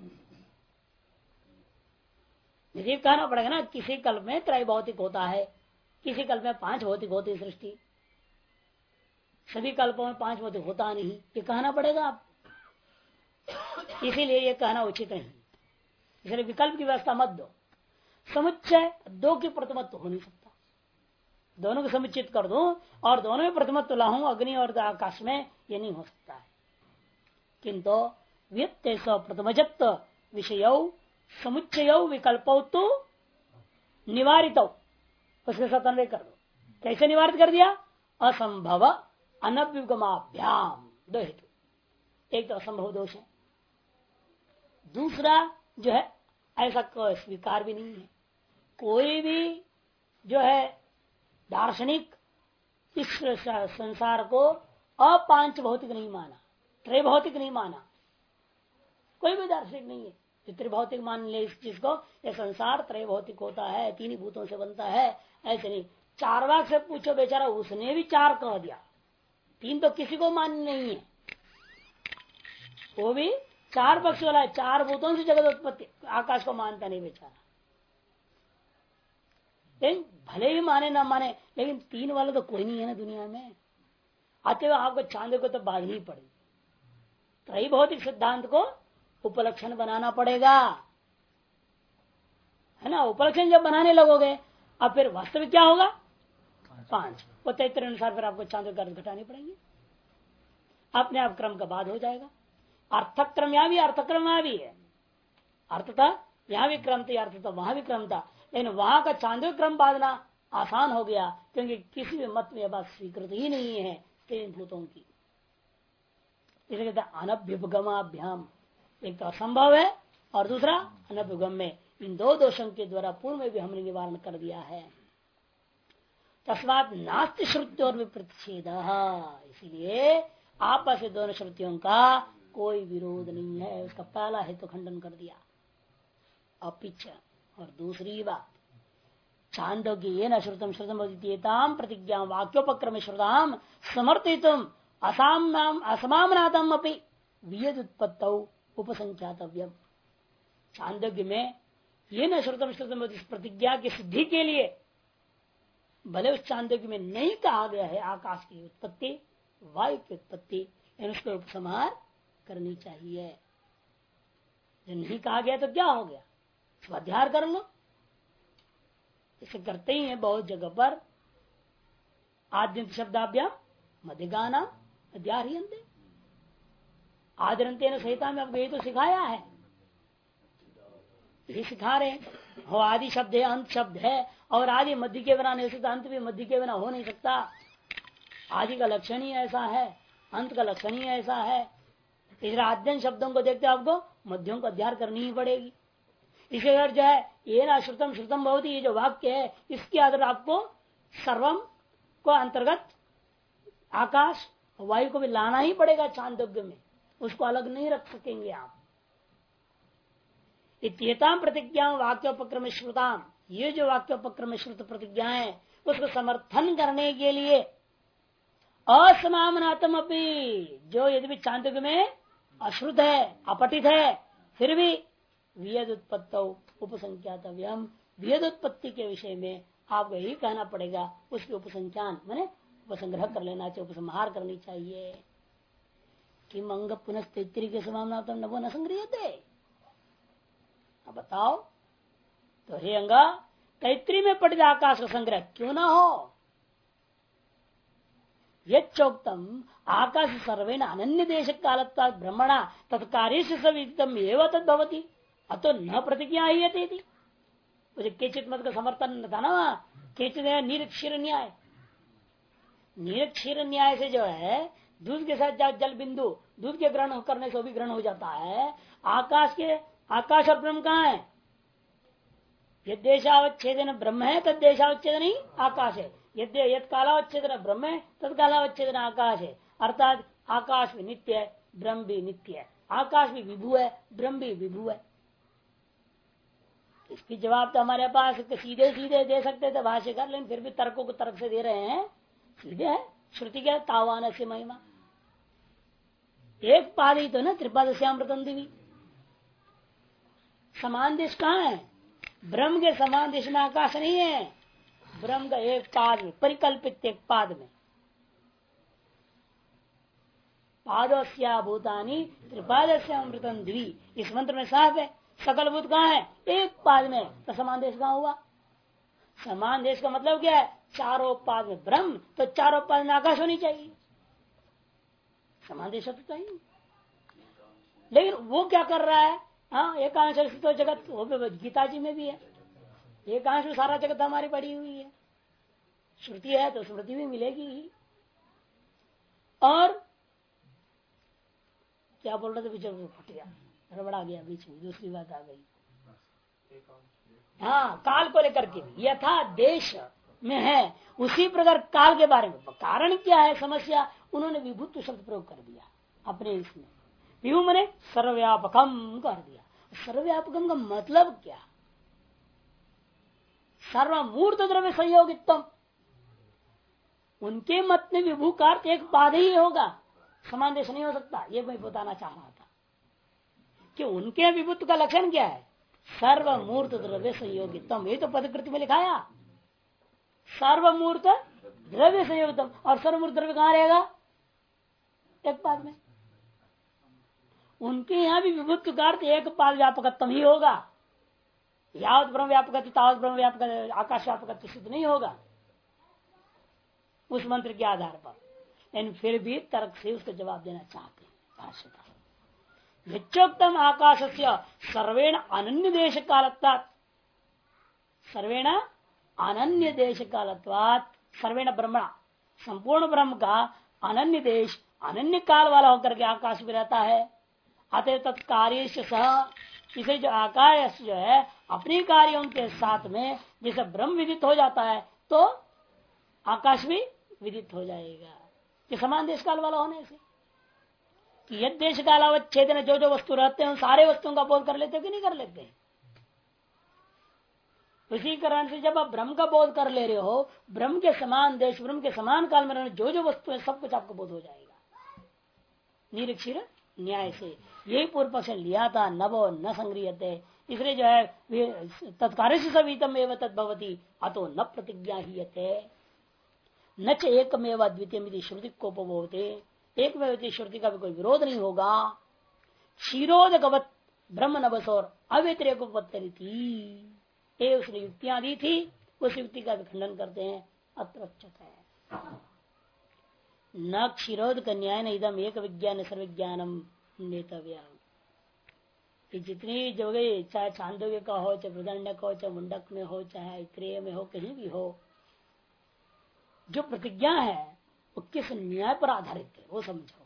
यदि कहना पड़ेगा ना, किसी कल्प में त्रैभौतिक होता है, किसी कल्प में पांच भौतिक होती सृष्टि, सभी कल्पों में पांच भौतिक होता नहीं, ये कहना पड़ेगा आप। इसीलिए ये कहना उचित नहीं, इसलिए विकल्प की व्यवस्था मत दो। समुच्चय दो की प्रथमत्व हो नहीं सकता, दोनों को समुचित कर दूं और दोनों में प्रथमत्व लाऊं अग्नि और आकाश में, ये नहीं हो सकता है। किंतु व्यत्य प्रथमजत्व विषय समुच्चय विकल्पौ तो निवारित, उसके साथ अन्वय कर दो। कैसे निवारित कर दिया? असंभव अनभ्युगमाभ्याम, दो हेतु, एक तो असंभव दोष है, दूसरा जो है ऐसा कोई स्वीकार भी नहीं है। कोई भी जो है दार्शनिक इस संसार को अपांच भौतिक नहीं माना, त्रैभौतिक नहीं माना, कोई भी दार्शनिक नहीं है जो त्रिभौतिक मान ले इस चीज को, ये संसार त्रैभौतिक होता है, तीन ही भूतों से बनता है, ऐसे नहीं। चारवाक से पूछो बेचारा, उसने भी चार कह दिया, तीन तो किसी को मान नहीं है, वो भी चार पक्ष वाला है, चार भूतों से जगत उत्पत्ति, आकाश को मानता नहीं बेचारा। लेकिन भले ही माने ना माने, लेकिन तीन वाला तो कोई नहीं है ना दुनिया में, अतएव आपको चांद को तो बांधनी ही पड़ेगी। त्रैभौतिक सिद्धांत को उपलक्षण बनाना पड़ेगा, है ना। उपलक्षण जब बनाने लगोगे, अब फिर वास्तविक क्या होगा? 5 वो 73 अनुसार फिर आपको चांद का अर्थ घटाने पड़ेंगे, अपने आप क्रम का बाद हो जाएगा। अर्थक्रम यहाँ भी अर्थक्रम वहां भी है, अर्थ था यहाँ भी क्रम था, अर्थ था वहां भी क्रम था, लेकिन वहां का चांदों क्रम बांधना आसान हो गया क्योंकि किसी भी मत में बात स्वीकृत ही नहीं है तीन भूतों की। इसे कहते हैं अनभ्युपगमाभ्याम, एक तो असंभव है और दूसरा अनभ्युगम में, इन दो दोषों के द्वारा पूर्व में भी हमने निवारण कर दिया है। तस्मात् नास्ति श्रुति और विप्रतिषेध, इसलिए आपस में दोनों श्रुतियों का कोई विरोध नहीं है, उसका पहला हेतु खंडन कर दिया। अपिच और दूसरी बात छांदोग्य ये न श्रुतम श्रुतम प्रतिज्ञा वाक्योपक्रम श्रुताम समर्थितुम असमामनातम अपनी वियद उत्पत्त उपसंख्यातव्यम। छांदोग्य में ये न श्रुतम श्रुतम प्रतिज्ञा की सिद्धि के लिए भले उस छांदोग्य में नहीं कहा गया है आकाश की उत्पत्ति वायु की उत्पत्ति, उसको उपसंहार करनी चाहिए। जो नहीं कहा गया तो क्या हो गया, स्वाध्याय कर लो। इसे करते ही है बहुत जगह पर, आद्यंत शब्दाभ्याम मध्यगाना अध्याह्रियन्ते, आदरंतेन संहिता में आपको ये तो सिखाया है, ये सिखा रहे हैं। हो आदि शब्द है, अंत शब्द है, और आदि मध्य के बिना नहीं सकता, अंत भी मध्य के बिना हो नहीं सकता। आदि का लक्षण ही ऐसा है, अंत का लक्षण ही ऐसा है। इसलिए आद्यंत शब्दों को देखते आपको मध्यों को अध्ययन करनी ही पड़ेगी। इसे अगर जो है ये ना श्रुतम श्रुतम भवति, ये जो वाक्य है इसके आधार आपको सर्वम को अंतर्गत आकाश वायु को भी लाना ही पड़ेगा छांदोग्य में, उसको अलग नहीं रख सकेंगे आप। इत्येताम प्रतिज्ञा वाक्योपक्रम श्रुताम, ये जो वाक्योपक्रम श्रुत प्रतिज्ञा है उसको समर्थन करने के लिए असमामनातम अपनी, जो यदि भी छांदोग्य में अश्रुत है अपठित है फिर भी वियद उत्पत्त उपसंख्यातव्यम, वियद उत्पत्ति के विषय में आपको यही कहना पड़ेगा, उसके उपसंख्यान माने उपसंग्रह कर लेना चाहिए, उपसंहार करनी चाहिए। कि मंग पुनः तैतरी के समानातम नवो न संग्रहते, अब बताओ तो हे अंगा तैतरी में पठित आकाश का संग्रह क्यों ना हो। यच्चोक्तम आकाश सर्वेण अनन्य देश कालत्वात् ब्रह्मणा तत्कार्य से सविदितम एवं तद्भवति अतो न प्रतिज्ञा ही थी। मुझे केचित मत का समर्थन था ना, केचित निरक्षीर न्याय, निरक्षीर न्याय से जो है दूध के साथ जल बिंदु दूध के ग्रहण करने से भी ग्रहण हो जाता है। आकाश के आकाश और ब्रह्म कहाँ है, यद देशावच्छेदन ब्रह्म है तद देशावच्छेदन ही आकाश है, यद कालावच्छेदन ब्रह्म है तद कालावच्छेदन आकाश है। अर्थात आकाश भी नित्य है, ब्रह्म भी नित्य है, आकाश भी विभु है, ब्रह्म भी विभु है। इसकी जवाब तो हमारे पास सीधे सीधे दे सकते थे भाष्यकार, लेकिन फिर भी तर्कों को तर्क से दे रहे हैं। सीधे है श्रुति क्या तावान से महिमा, एक पाद ही तो ना त्रिपाद श्यामृतम दिवी। समान देश कहाँ है, ब्रह्म के समान देश में आकाश नहीं है, ब्रह्म का एक पाद में परिकल्पित एक पाद में पादस्या भूतानी त्रिपादस्यामृतम द्वि, इस मंत्र में साफ है। सकल भूत कहाँ है, एक पाद में, तो समान देश कहाँ हुआ। समान देश का मतलब क्या है, चारों पाद में ब्रह्म, तो चारों पाद में आकाश होनी चाहिए, समान देश तो चाहिए। लेकिन वो क्या कर रहा है, हाँ एकांश तो जगत, वो भी गीता जी में भी है, एकांश में सारा जगत हमारी पड़ी हुई है। श्रुति है तो स्मृति भी मिलेगी ही। और क्या बोल रहे थे, बीच में फट गया, गड़बड़ा गया बीच में, दूसरी बात आ गई। हाँ काल को लेकर के यथा देश में है उसी प्रकार काल के बारे में। कारण क्या है समस्या, उन्होंने विभुत्व शब्द प्रयोग कर दिया अपने इसमें, विभु मने सर्वव्यापकम कर दिया। सर्वव्यापकम का मतलब क्या, सर्वमूर्त द्रव्य संयोगित्वम, उनके मत में विभु का अर्थ एक पाद ही होगा, समान देश नहीं हो सकता। ये मैं बताना चाह रहा था कि उनके विभुत्व का लक्षण क्या है, सर्वमूर्त द्रव्य संयोगित्वम, ये तो पदकृति में लिखाया सर्वमूर्त द्रव्य संयोगित्वम। और सर्वमूर्त द्रव्य कहाँ रहेगा, एक पाद में। उनके यहाँ भी विभुत्व का अर्थ एक पाद व्यापकत्व ही होगा, यावत ब्रह्म व्यापक तावत ब्रह्म व्यापक आकाश व्यापक सिद्ध नहीं होगा। उस मंत्र के आधार पर, लेकिन फिर भी तर्क से उसका जवाब देना चाहते हैं भाष्यकार। यच्चोक्तम आकाश से सर्वेण अनन्य देश कालत्वात्, सर्वेण अनन्य देश कालत्वात्, सर्वेण ब्रह्मणा, संपूर्ण ब्रह्म का अनन्य देश अनन्य काल वाला होकर के आकाश में रहता है। अतः तत्कार्य से सह, इसे जो आकाश जो है अपने कार्यों के साथ में जैसे ब्रह्म विदित हो जाता है तो आकाश भी विदित हो जाएगा। कि समान देश काल वाला होने से कि यद देश कालावच्छेद में जो जो वस्तु रहते हैं उन सारे वस्तुओं का बोध कर लेते हो कि नहीं कर लेते हैं। उसी कारण से जब आप ब्रह्म का बोध कर ले रहे हो, ब्रह्म के समान देश, ब्रह्म के समान काल में रहने जो जो वस्तु है सब कुछ आपको बोध हो जाएगा निरीक्षिर न्याय से। यही पूर्व पक्ष लिया था, नवो न संग्रहते, इसलिए जो है तत्कार्य से सवितम एवं तद्भवती अतो न प्रतिज्ञा ही न च एकमेव द्वितीय श्रुति को उपभोगते, एक में श्रुति का भी कोई विरोध नहीं होगा। क्षीरोदकवत ब्रह्म नभसोर अव्यतिरेकोपत्ति थी, ये उसने युक्तियां दी थी, उस युक्ति का भी खंडन करते हैं। अत्र है न क्षीरोद का न्याय न इदम एक विज्ञान सर्वज्ञानम नेतव्या। जितनी जगह चाहे चांदोग्य का हो, चाहे प्रदंडक हो, चाहे मुंडक में हो, चाहे क्रिय में हो, कहीं भी हो, जो प्रतिज्ञा है वो किस न्याय पर आधारित है वो समझो।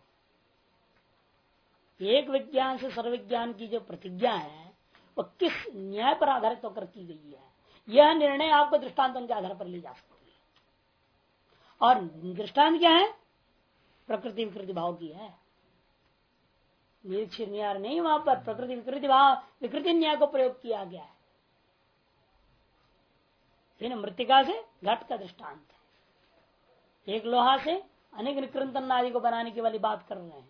एक विज्ञान से सर्वविज्ञान की जो प्रतिज्ञा है वो किस न्याय पर आधारित होकर की गई है, यह निर्णय आपको दृष्टांतों के आधार पर ली जा सकती है। और दृष्टांत क्या है? प्रकृति विकृति भाव की है। निरीक्षण न्याय नहीं, वहां पर प्रकृति विकृति भाव विकृति न्याय को प्रयोग किया गया है। मृतिका से घट का दृष्टांत है, एक लोहा से अनेक निकृंतन आदि को बनाने की वाली बात कर रहे हैं।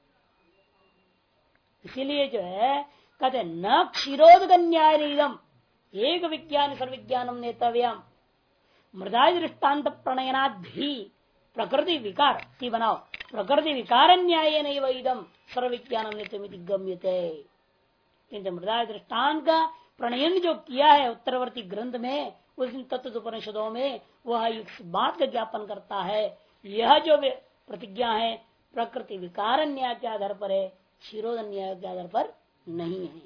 इसीलिए जो है कहते न क्षीरोदक न्याय नीदम एक विज्ञान सर्वविज्ञानम नेतव्यम मृदाय दृष्टान्त प्रणयनाद भी प्रकृति विकार की बनाओ, प्रकृति विकार न्याय नहीं वहीदम सर्वविज्ञानम नेतमिति गम्यते। किंतु मृदाय दृष्टांत का प्रणयन जो किया है उत्तरवर्ती ग्रंथ में, उस तत्वोपनिषदों में, वह इस बात का ज्ञापन करता है यह जो प्रतिज्ञा है प्रकृति विकार न्याय के आधार पर है, क्षीरोद न्याय के आधार पर नहीं है।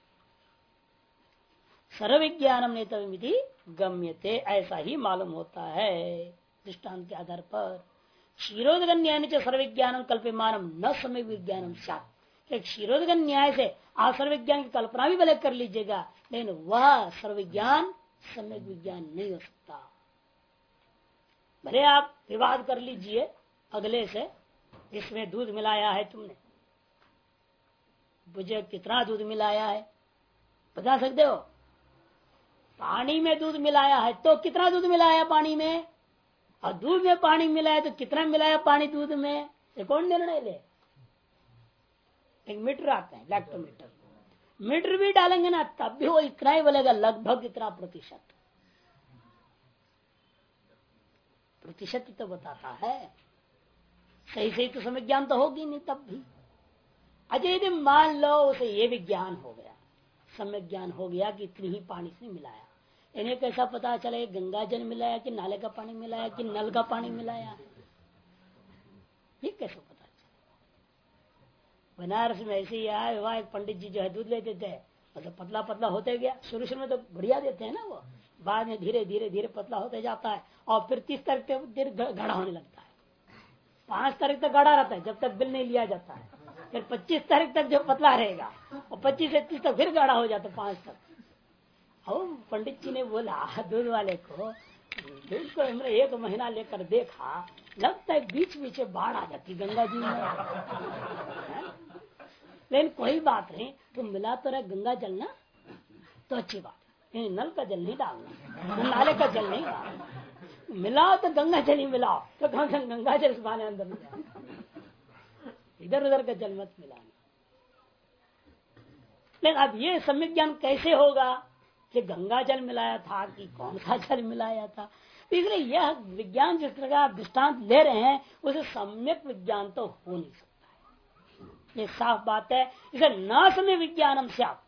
सर्वविज्ञानम नेतमिति गम्यते, ऐसा ही मालूम होता है दृष्टांत के आधार पर। क्षीरोदक न्याय सर्वविज्ञानम कल्प्यमानम न समय विज्ञानम सात, क्षीरोदक न्याय से आप सर्वविज्ञान की कल्पना भी भले कर लीजिएगा, लेकिन वह सर्वविज्ञान सम्यक विज्ञान नहीं हो सकता। भले आप विवाद कर लीजिए अगले से, इसमें दूध मिलाया है तुमने, मुझे कितना दूध मिलाया है बता सकते हो? पानी में दूध मिलाया है तो कितना दूध मिलाया पानी में, और दूध में पानी मिलाया तो कितना मिलाया पानी दूध में, ये कौन निर्णय ले? एक मीटर आता है, लैक्टोमीटर, मीटर भी डालेंगे ना तब भी वो इतना ही बोलेगा, लगभग इतना प्रतिशत। प्रतिशत तो बताता है, सही सही तो समय ज्ञान तो होगी नहीं तब भी। अच्छा यदि मान लो उसे ये विज्ञान हो गया, समय ज्ञान हो गया कि इतनी ही पानी से मिलाया, इन्हें कैसा पता चले गंगा जल मिलाया कि नाले का पानी मिलाया कि नल का पानी मिलाया, ये कैसे पता चले? बनारस में ऐसे ही आया, वहां एक पंडित जी जो है दूध लेते थे, मतलब पतला पतला होते गया, शुरू शुरू में तो बढ़िया देते हैं ना, वो बाद में धीरे धीरे धीरे पतला होते जाता है और फिर 30 तारीख तक गाढ़ा होने लगता है। 5 तारीख तक गाढ़ा रहता है जब तक बिल नहीं लिया जाता है, फिर 25 तारीख तक जो पतला रहेगा और 25 से 30 तक फिर गाढ़ा हो जाता है 5 तक। और पंडित जी ने बोला दूध वाले को, दूध को हमने 1 महीना लेकर देखा, लगता है बीच बीच बाढ़ आ जाती गंगा जी में। लेकिन कोई बात नहीं, तुम मिला तो रहे गंगा जल ना, तो अच्छी बात है, नल का जल नहीं डालना, नाले का जल नहीं डालना, मिलाओ तो गंगा जल ही मिलाओ, तो गंगा जल पाने अंदर नहीं जाओ, इधर उधर का जल मत मिलाना। लेकिन अब ये सम्यक ज्ञान कैसे होगा कि गंगा जल मिलाया था कि कौन सा जल मिलाया था? इसलिए यह विज्ञान जिस तरह का दृष्टांत ले रहे हैं उसे सम्यक विज्ञान तो हो नहीं सकता है, ये साफ बात है। इसे न समय विज्ञानम से आप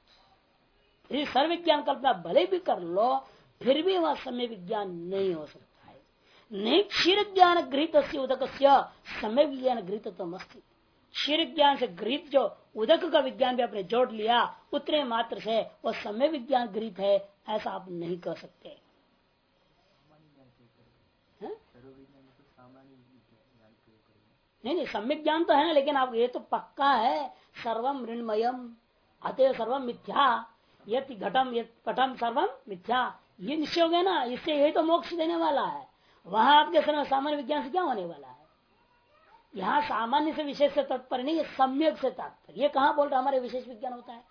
सर्व विज्ञान कल्पना भले भी कर लो फिर भी वह समय विज्ञान नहीं हो सकता है। नहीं क्षीर ज्ञान गृहित उदक सम्यक विज्ञान गृहित क्षीर ज्ञान से गृहित जो उदक का विज्ञान भी आपने जोड़ लिया उतने मात्र से वो सम्यक विज्ञान गृहित है ऐसा आप नहीं कह सकते। नहीं सम्यक ज्ञान तो है ना, लेकिन आप ये तो पक्का है सर्वम मृण्मयम अतः सर्वम मिथ्या यत घटम यत पटम सर्वम मिथ्या, ये निश्चय हो गया ना, इससे यही तो मोक्ष देने वाला है। वहां आपके समय सामान्य विज्ञान से क्या होने वाला है? यहाँ सामान्य से विशेष से तात्पर्य नहीं है, सम्यक से तात्पर्य। ये कहाँ बोल रहे हमारे विशेष विज्ञान होता है?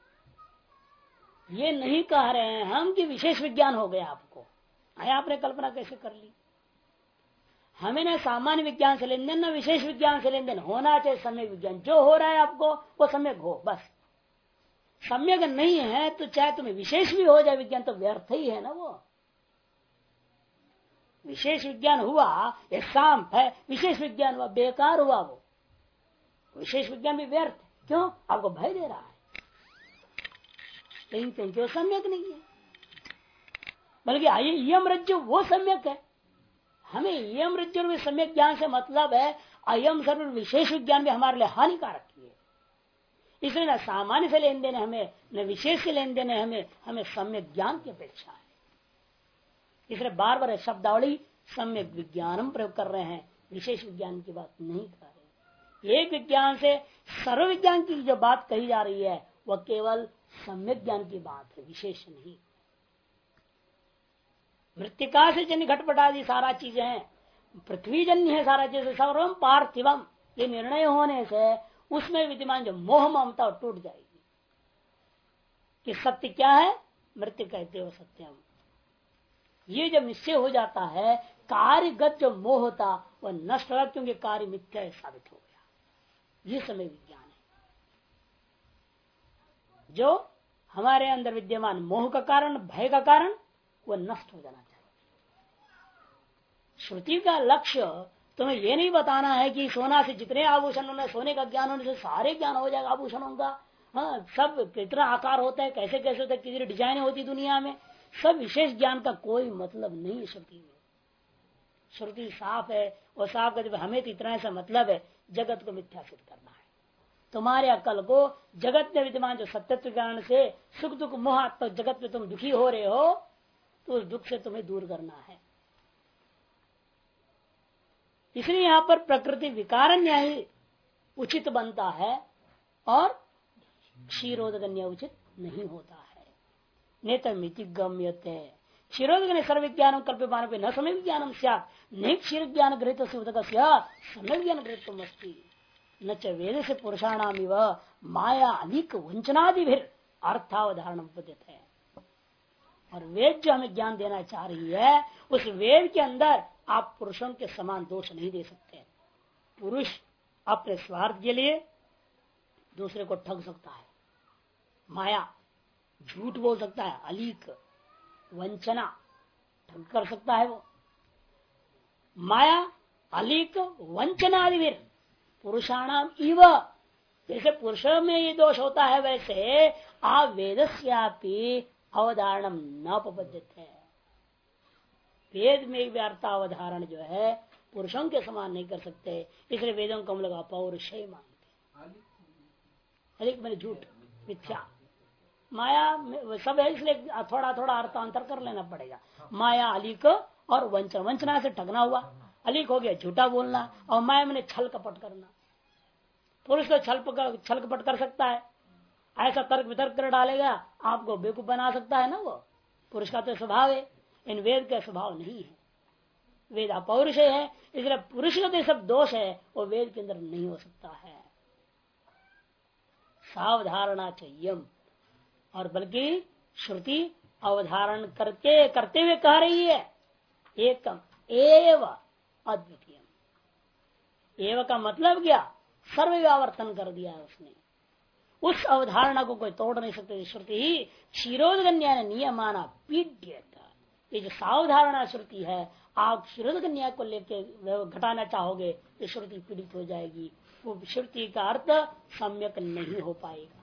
ये नहीं कह रहे हैं हम कि विशेष विज्ञान हो गया आपको। आया आपने कल्पना कैसे कर ली? हमें ना सामान्य विज्ञान से लेन देन, ना विशेष विज्ञान से लेन देन, होना चाहिए सम्यक विज्ञान। जो हो रहा है आपको वो सम्यक हो, बस। सम्यक नहीं है तो चाहे तुम्हें विशेष भी हो जाए विज्ञान तो व्यर्थ ही है ना। वो विशेष विज्ञान हुआ ये सांप है, विशेष विज्ञान हुआ बेकार हुआ। वो विशेष विज्ञान भी व्यर्थ। क्यों? आपको भय दे रहा है, लेकिन क्योंकि वो सम्यक नहीं है। बल्कि यम रज्जु वो सम्यक है। हमें यम रज्जु में सम्यक ज्ञान से मतलब है अयम सर्व विशेष विज्ञान भी हमारे लिए हानिकारक है। इसलिए न सामान्य से लेन देन हमें, न विशेष से लेन देन हमें सम्यक ज्ञान की अपेक्षा है। इसलिए बार बार शब्दावली सम्यक विज्ञानम प्रयोग कर रहे हैं, विशेष विज्ञान की बात नहीं कर रहे। एक विज्ञान से सर्व विज्ञान की जो बात कही जा रही है वह केवल सम्यक ज्ञान की बात है, विशेष नहीं। मृत्तिका से जन्य घटपट आदि सारा चीजें हैं, पृथ्वी जन्य है सारा चीज, सर्वम पार्थिवम। ये निर्णय होने से उसमें विद्यमान जो मोह ममता टूट जाएगी कि सत्य क्या है, मृत्यु कहते हो सत्यम। ये जब निश्चय हो जाता है कार्यगत जो मोह होता वह नष्ट होगा, क्योंकि कार्य मिथ्या साबित हो गया। ये समय विज्ञान है जो हमारे अंदर विद्यमान मोह का कारण, भय का कारण, वह नष्ट हो जाना चाहिए। श्रुति का लक्ष्य तुम्हें यह नहीं बताना है कि सोना से जितने आभूषण होने, सोने का ज्ञान होने से सारे ज्ञान हो जाएगा आभूषणों का। हाँ, सब कितना आकार होता है, कैसे कैसे होता है, कितनी डिजाइन होती दुनिया में, सब विशेष ज्ञान का कोई मतलब नहीं है श्रुति में। श्रुति साफ है, और साफ का जब हमें तो इतना ऐसा मतलब है जगत को मिथ्या सिद्ध करना है। तुम्हारे अकल को जगत में विद्यमान जो सत्यत्व कारण से सुख दुख मोह जगत में तुम दुखी हो रहे हो, तो उस दुख से तुम्हें दूर करना है। इसलिए यहां पर प्रकृति विकार न्याय उचित बनता है और क्षीरोदक न्याय उचित नहीं होता है। नेतमिति गम्यते क्षीरोदक सर्व विज्ञान कल्प्यमान पे न समय विज्ञानम स्यात् नहीं क्षीर ज्ञान गृहीत उदक समय विज्ञान गृहीतमस्ति न च वेद से पुरुषाणाम माया अनेक वंचनादि भी अर्थावधारण उपदित है। और वेद जो हमें ज्ञान देना चाह रही है उस वेद के अंदर आप पुरुषों के समान दोष नहीं दे सकते। पुरुष अपने स्वार्थ के लिए दूसरे को ठग सकता है, माया झूठ बोल सकता है, अलीक वंचना ठग कर सकता है। वो माया अलीक वंचना आदि पुरुषाणाम इव, जैसे पुरुषों में ये दोष होता है वैसे आप वेदस्यापि अवधारणम न उपपद्यते है। वेद में भी अर्थावधारण जो है पुरुषों के समान नहीं कर सकते, इसलिए वेदों को हम लोग अपौरुषेय मानते। अलिक मैंने झूठ मिथ्या माया सब है, इसलिए थोड़ा थोड़ा अर्थांतर कर लेना पड़ेगा। माया अलिक और वंचना, वंचना से ठगना हुआ, अलिक हो गया झूठा बोलना, और माया मैंने छल कपट करना। पुरुष को छल कपट कर सकता है, ऐसा तर्क वितर्क कर डालेगा आपको बेवकूफ बना सकता है ना। वो पुरुष का तो स्वभाव है, इन वेद का स्वभाव नहीं है। वेद अपौरुषेय है, इसलिए पुरुष का तो सब दोष है वो वेद के अंदर नहीं हो सकता है। सावधारणा चाहिए, और बल्कि श्रुति अवधारण करते हुए कह रही है एकम एव अद्वितीय। एव का मतलब क्या? सर्व व्यावर्तन कर दिया है उसने। उस अवधारणा को कोई तोड़ नहीं सकते। श्रुति ही क्षीरोदक न्याय नियमाना पीड्यता। ये जो सावधारणा श्रुति है, आप क्षीरोदक न्याय को लेके घटाना चाहोगे तो श्रुति पीड़ित हो जाएगी। वो श्रुति का अर्थ सम्यक नहीं हो पाएगा।